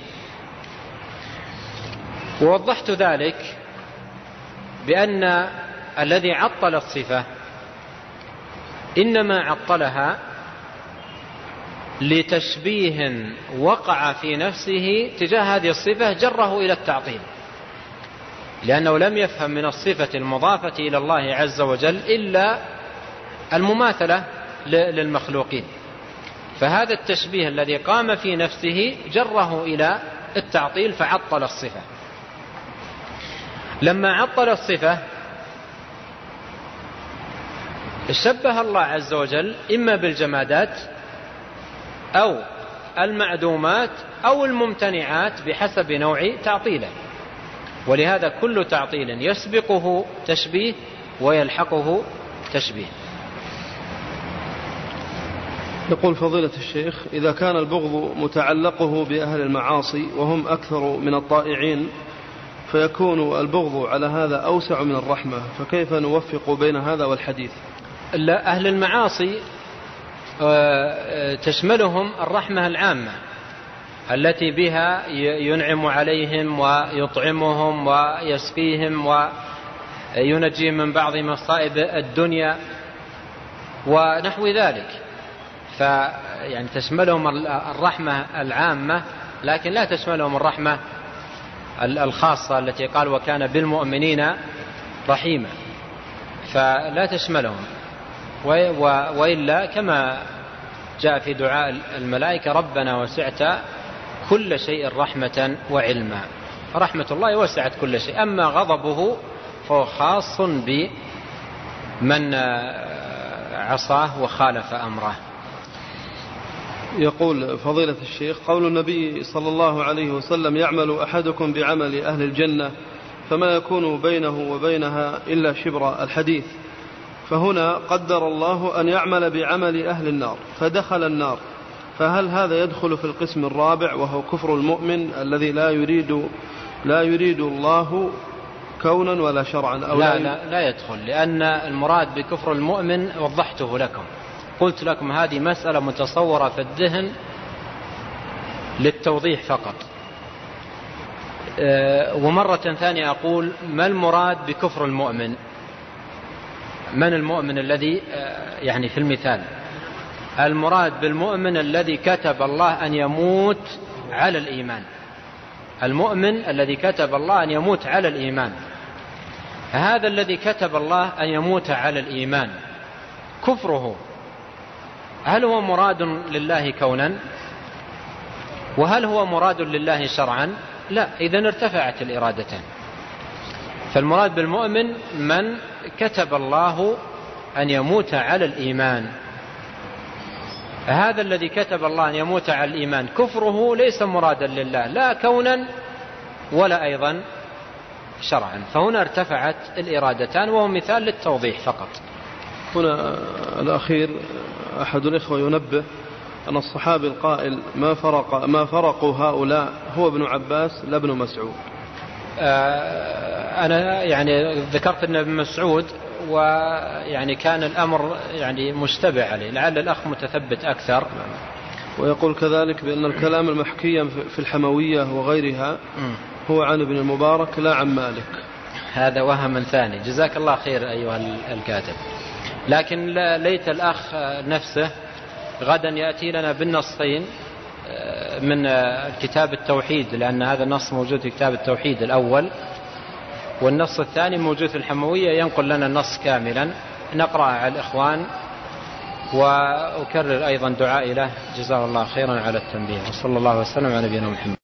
ووضحت ذلك بأن الذي عطل الصفة إنما عطلها لتشبيه وقع في نفسه تجاه هذه الصفة جره إلى التعطيل، لأنه لم يفهم من الصفة المضافة إلى الله عز وجل إلا المماثلة للمخلوقين، فهذا التشبيه الذي قام في نفسه جره إلى التعطيل فعطل الصفة. لما عطل الصفة شبه الله عز وجل إما بالجمادات أو المعدومات أو الممتنعات بحسب نوع تعطيله، ولهذا كل تعطيل يسبقه تشبيه ويلحقه تشبيه. يقول فضيلة الشيخ: إذا كان البغض متعلقه بأهل المعاصي وهم أكثر من الطائعين فيكون البغض على هذا أوسع من الرحمة، فكيف نوفق بين هذا والحديث؟ أهل المعاصي تشملهم الرحمة العامة التي بها ينعم عليهم ويطعمهم ويسقيهم وينجيهم من بعض مصائب الدنيا ونحو ذلك، فيعني تشملهم الرحمة العامة، لكن لا تشملهم الرحمة الخاصة التي قال وكان بالمؤمنين رحيما، فلا تشملهم. وإلا كما جاء في دعاء الملائكة: ربنا وسعت كل شيء رحمة وعلما. رحمة الله وسعت كل شيء، أما غضبه فهو خاص بمن عصاه وخالف أمره. يقول فضيلة الشيخ: قول النبي صلى الله عليه وسلم: يعمل أحدكم بعمل أهل الجنة فما يكون بينه وبينها إلا شبر الحديث، فهنا قدر الله أن يعمل بعمل أهل النار فدخل النار، فهل هذا يدخل في القسم الرابع وهو كفر المؤمن الذي لا يريد لا يريد الله كونا ولا شرعا؟ أو لا, لا, لا يدخل، لأن المراد بكفر المؤمن وضحته لكم، قلت لكم هذه مسألة متصورة في الذهن للتوضيح فقط. ومرة ثانية أقول: ما المراد بكفر المؤمن؟ من المؤمن الذي يعني في المثال؟ المراد بالمؤمن الذي كتب الله أن يموت على الإيمان، المؤمن الذي كتب الله أن يموت على الإيمان. هذا الذي كتب الله أن يموت على الإيمان كفره هل هو مراد لله كونا؟ وهل هو مراد لله شرعا؟ لا، إذن ارتفعت الإرادتان. فالمراد بالمؤمن من كتب الله أن يموت على الإيمان، هذا الذي كتب الله أن يموت على الإيمان كفره ليس مرادا لله لا كونا ولا أيضا شرعا، فهنا ارتفعت الإرادتان، وهو مثال للتوضيح فقط. هنا الأخير أحد الإخوة ينبه أن الصحابي القائل ما فرق ما فرقوا هؤلاء هو ابن عباس لا ابن مسعود. أنا يعني ذكرت أن ابن مسعود، ويعني كان الأمر يعني مشتبه عليه، لعل الأخ متثبت أكثر. ويقول كذلك بأن الكلام المحكي في الحموية وغيرها هو عن ابن المبارك لا عن مالك. هذا وهم ثاني، جزاك الله خير أيها الكاتب. لكن ليت الأخ نفسه غدا يأتي لنا بالنصين من كتاب التوحيد، لأن هذا النص موجود في كتاب التوحيد الأول، والنص الثاني موجود في الحموية، ينقل لنا النص كاملا نقرأ على الإخوان. وأكرر أيضا دعائي له جزاه الله خيرا على التنبيه، وصلى الله وسلم على نبينا محمد.